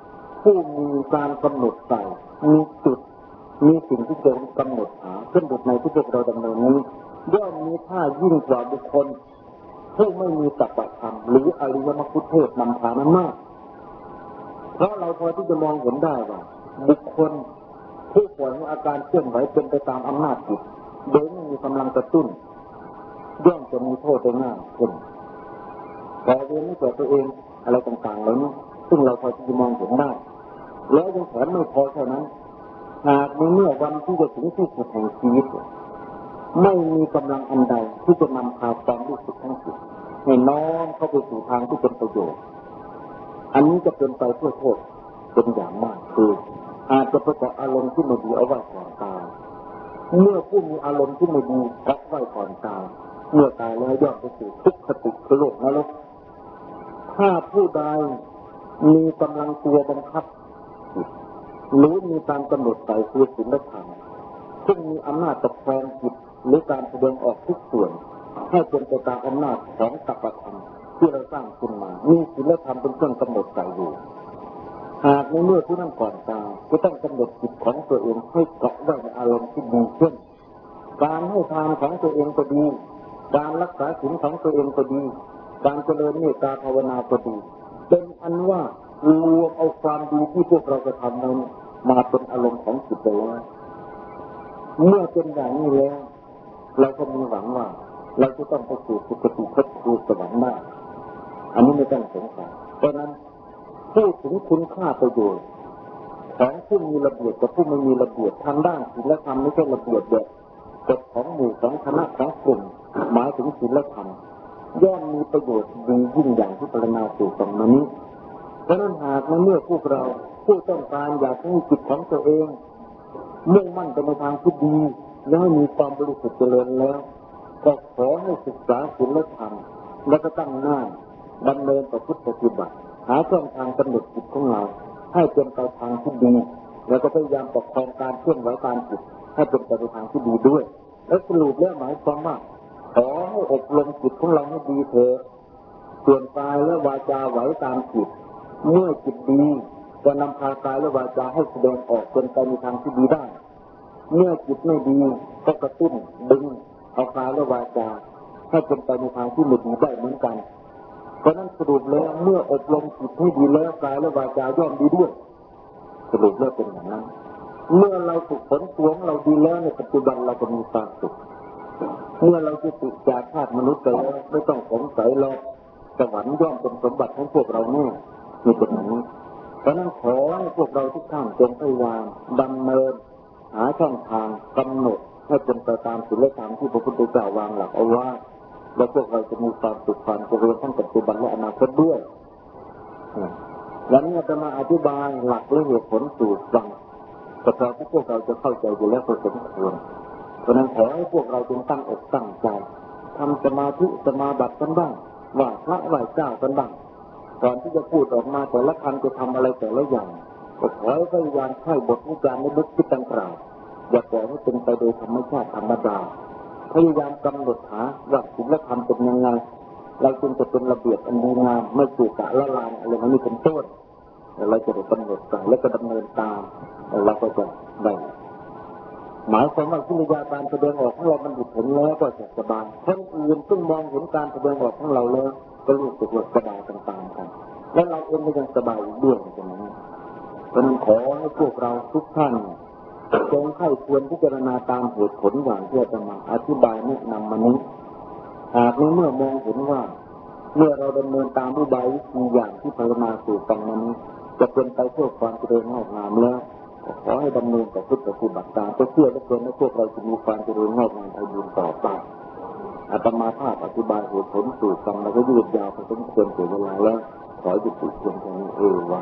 ผู้มีการกำหนดใจมีจุดมีสิ่งที่จะกำหนดหาขึ้นบทในที่พวกเราดำเนินนี้ย่อมมีท่ายิ่งกว่าบุคคลผู้ไม่มีสัจธรรมหรืออริยมรรคเทศนำพานั้นมากเพราะเราพอที่จะมองเห็นได้ว่าบุคคลผู้ป่วยมีอาการเคลื่อนไหวเป็นไปตามอำนาจจิตโดยไม่มีกำลังกระตุ้นย่อมจะมีโทษได้ง่ายขึ้นแต่เรียนไม่เกิดตัวเองอะไรต่างๆเหล่านี้ซึ่งเราพอที่จะมองเห็นได้แล้วยังแถมไม่พอเท่านั้นหากในเมื่อวันที่จะถึงที่สุดแห่งชีวิตไม่มีกำลังอันใดที่จะนำพาความรู้สึกทั้งสิ้นให้น้อมเข้าไปสู่ทางที่เป็นประโยชน์อันนี้จะเป็นไปเพื่อโทษเป็นอย่างมากคืออาจจะประกอบอารมณ์ที่ไม่ดีเอาไว้ก่อนตายเมื่อผู้มีอารมณ์ที่ไม่ดีรับไว้ก่อนตายเมื่อตายแล้วย่อมไปสู่ทุกขติคือโลกนรกถ้าผู้ใดมีกำลังตัวบังคับหรือมีการกำหนดใจคือศีลธรรมซึ่งมีอำนาจตะแคงจิตหรือการแสดงออกทุกส่วนให้เป็นไปตามอำนาจของสัพพธรรมที่เราสร้างขึ้นมามีศีลธรรมเป็นเครื่องกำหนดใจอยู่หากในเมื่อผู้นั้นก่อนตายก็ต้องกำหนดจิตของตัวเองให้เกาะไว้ในอารมณ์ที่ดีขึ้นการให้ทานของตัวเองก็ดีการรักษาศีลของตัวเองก็ดีการเจริญเมตตาภาวนาก็ดีเป็นอันว่ารวมเอาความดีที่พวกเราจะทำนั้นมาเป็นอารมณ์ของจิตไปแล้วเมื่อเป็นอย่างนี้แล้วเราก็มีหวังว่าเราจะต้องไปสู่สุคติภพคือสวรรค์ได้อันนี้ไม่ต้องสงสัยเพราะนั้นพูดถึงคุณค่าประโยชน์ของผู้มีระเบียบกับผู้ไม่มีระเบียบทางด้านศีลธรรมไม่ใช่ระเบียบแบบกฎของหมู่ของคณะของกลุ่มหมายถึงศีลธรรมย่อมมีประโยชน์ดียิ่งอย่างที่ปรารถนาสู่ตรงนี้เพราะนั้นหากเมื่อพวกเราผู้ต้องการอยากให้จิตของตัวเองมุ่งมั่นไปในทางที่ดีและให้มีความบริสุทธิ์เจริญแล้วก็ขอให้ศึกษาศีลธรรมและก็ตั้งหน้าดำเนินประพฤติปฏิบัติหาช่องทางกำหนดจิตของเราให้เป็นไปทางที่ดีแล้วก็พยายามประคองการเคลื่อนไหวการจิตให้เป็นไปในทางที่ดีด้วยและสรุปแล้วหมายความว่าขอให้อบรมจิตของเราให้ดีเถอะส่วนกายและวาจาไหวตามจิตเมื่อจิตดีจะนำพากายและวาจาให้แสดงออกเป็นไปในทางที่ดีได้เมื่อจิตไม่ดีก็กระตุ้นดึงเอากายและวาจาให้เป็นไปในทางที่ไม่ดีได้เหมือนกันเพราะนั้นสรุปแล้วเมื่ออบรมจิตให้ดีแล้วกายและวาจาย่อมดีด้วยสรุปแล้วเป็นอย่างนั้นเมื่อเราฝึกฝนตัวของเราดีแล้วในปัจจุบันเราจะมีความสุขเมื่อเราจะติดจากชาติมนุษย์ไปแล้วไม่ต้องสงสัยหรอกสวรรค์ย่อมเป็นสมบัติของพวกเราแน่มีเป็นอย่างนี้เพราะนั้นขอให้พวกเราทุกท่านจงพยายามดำเนินหาช่องทางกำหนดให้เป็นไปตามศีลธรรมที่พระพุทธเจ้าวางหลักเอาไว้และพวกเราจะมีความสุขความเจริญทั้งปัจจุบันและอนาคตด้วยแล้วนี้จะมาอธิบายหลักและเหตุผลสู่ฟังแต่พอที่พวกเราจะเข้าใจอยู่แล้วก็สมควรเพราะนั้นขอให้พวกเราจงตั้งอกตั้งใจทำสมาธิสมาบัติกันบ้างไหว้พระไหว้เจ้ากันบ้างก่อนที่จะพูดออกมาแต่ละคำจะทำอะไรแต่ละอย่างก็ขอให้พยายามใช้บทวิจารณ์ในบทที่ต่างๆอย่าปล่อยให้เป็นไปโดยธรรมชาติธรรมดาพยายามกำหนดหาว่าศีลธรรมเป็นยังไงเราจึงจะเป็นระเบียบอันดีงามไม่ถูกกะละลายอะไรแบบนี้เป็นต้นเราจะได้กำหนดไปและก็ดำเนินตามเราก็จะได้หมายความว่ากิริยาการแสดงออกของเรามันหยุดผลแล้วก็จะสบายคนอื่นซึ่งมองเห็นการแสดงออกของเราแล้วก็รู้สึกว่าสบายต่างๆกันและเราเองก็ยังสบายอีกด้วยตรงนี้เพราะนั้นขอให้พวกเราทุกท่านจงให้ควรพิจารณาตามเหตุผลอย่างที่อาจารย์อธิบายแนะนำมานี้หากเมื่อมองเห็นว่าเมื่อเราดำเนินตามอุบายวิธีอย่างที่พระนาสู่ฟังมานี้จะเป็นไปเพื่อความเจริญงอกงามแล้วขอให้ดำเนินแต่พุทธปฏิบัติตามเพื่อและเพื่อให้พวกเราจะมีความเจริญงอกงามไปยืนต่อไปอาตมาภาพอธิบายเหตุผลสู่ฟังแล้วก็ยืดยาวไปจนเกินเวลาแล้วขอหยุดติดเพียงแค่นี้ว่า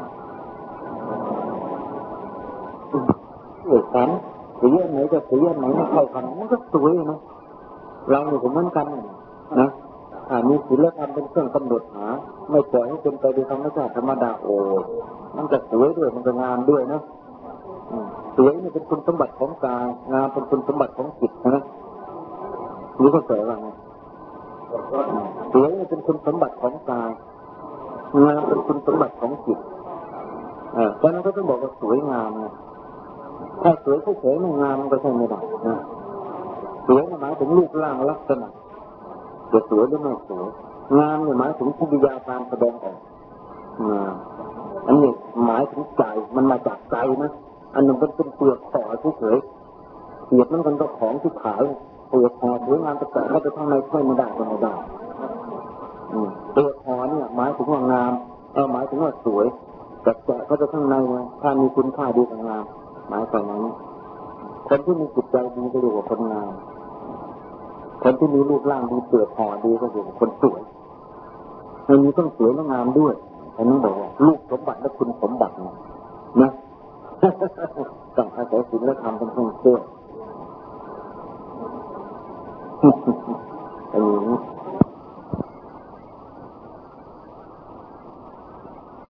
ฉันสีไหนจะสีไหนไม่เข้ากันมันก็สวยนะเราเนี่ยเหมือนกันนะมีศีลธรรมเป็นเครื่องกำหนดหาไม่ปล่อยให้เป็นไปโดยธรรมชาติธรรมดาโอ้มันจะสวยด้วยมันจะงามด้วยนะสวยนี่เป็นคุณสมบัติของกายงามเป็นคุณสมบัติของจิตนะรู้ก็เสริมว่าไงสวยนี่เป็นคุณสมบัติของกายงามเป็นคุณสมบัติของจิตเพราะนั้นก็ต้องบอกว่าสวยงามนะถ้าสวยเฉยๆไม่งามมันก็ใช่ไม่ได้นะสวยหมายถึงรูปร่างลักษณะจะสวยหรือไม่สวยงามเนี่ยหมายถึงกิริยาการแสดงออกอันนี้หมายถึงใจมันมาจากใจนะอันนั้นเป็นเปลือกห่อเฉยๆเปลือกนั้นก็ของที่ขายเปลือกห่อสวยงามแต่เข้าไปข้างในใช่ไม่ได้ก็ไม่ได้เปลือกห่อเนี่ยหมายถึงว่างามหมายถึงว่าสวยแต่เขาจะข้างในถ้ามีคุณค่าดีกว่างามหมายความว่าคนที่มีจิตใจดีก็เรียกว่าคนงามคนที่มีรูปร่างดีเปลือกห่อดีก็เรียกว่าคนสวยมันมีต้องสวยและงามด้วยอันนี้บอกว่าลูกสมบัติและคุณสมบัตินะต้องอาศัยศีลและธรรมเป็นเครื่องเชื่ออันนี้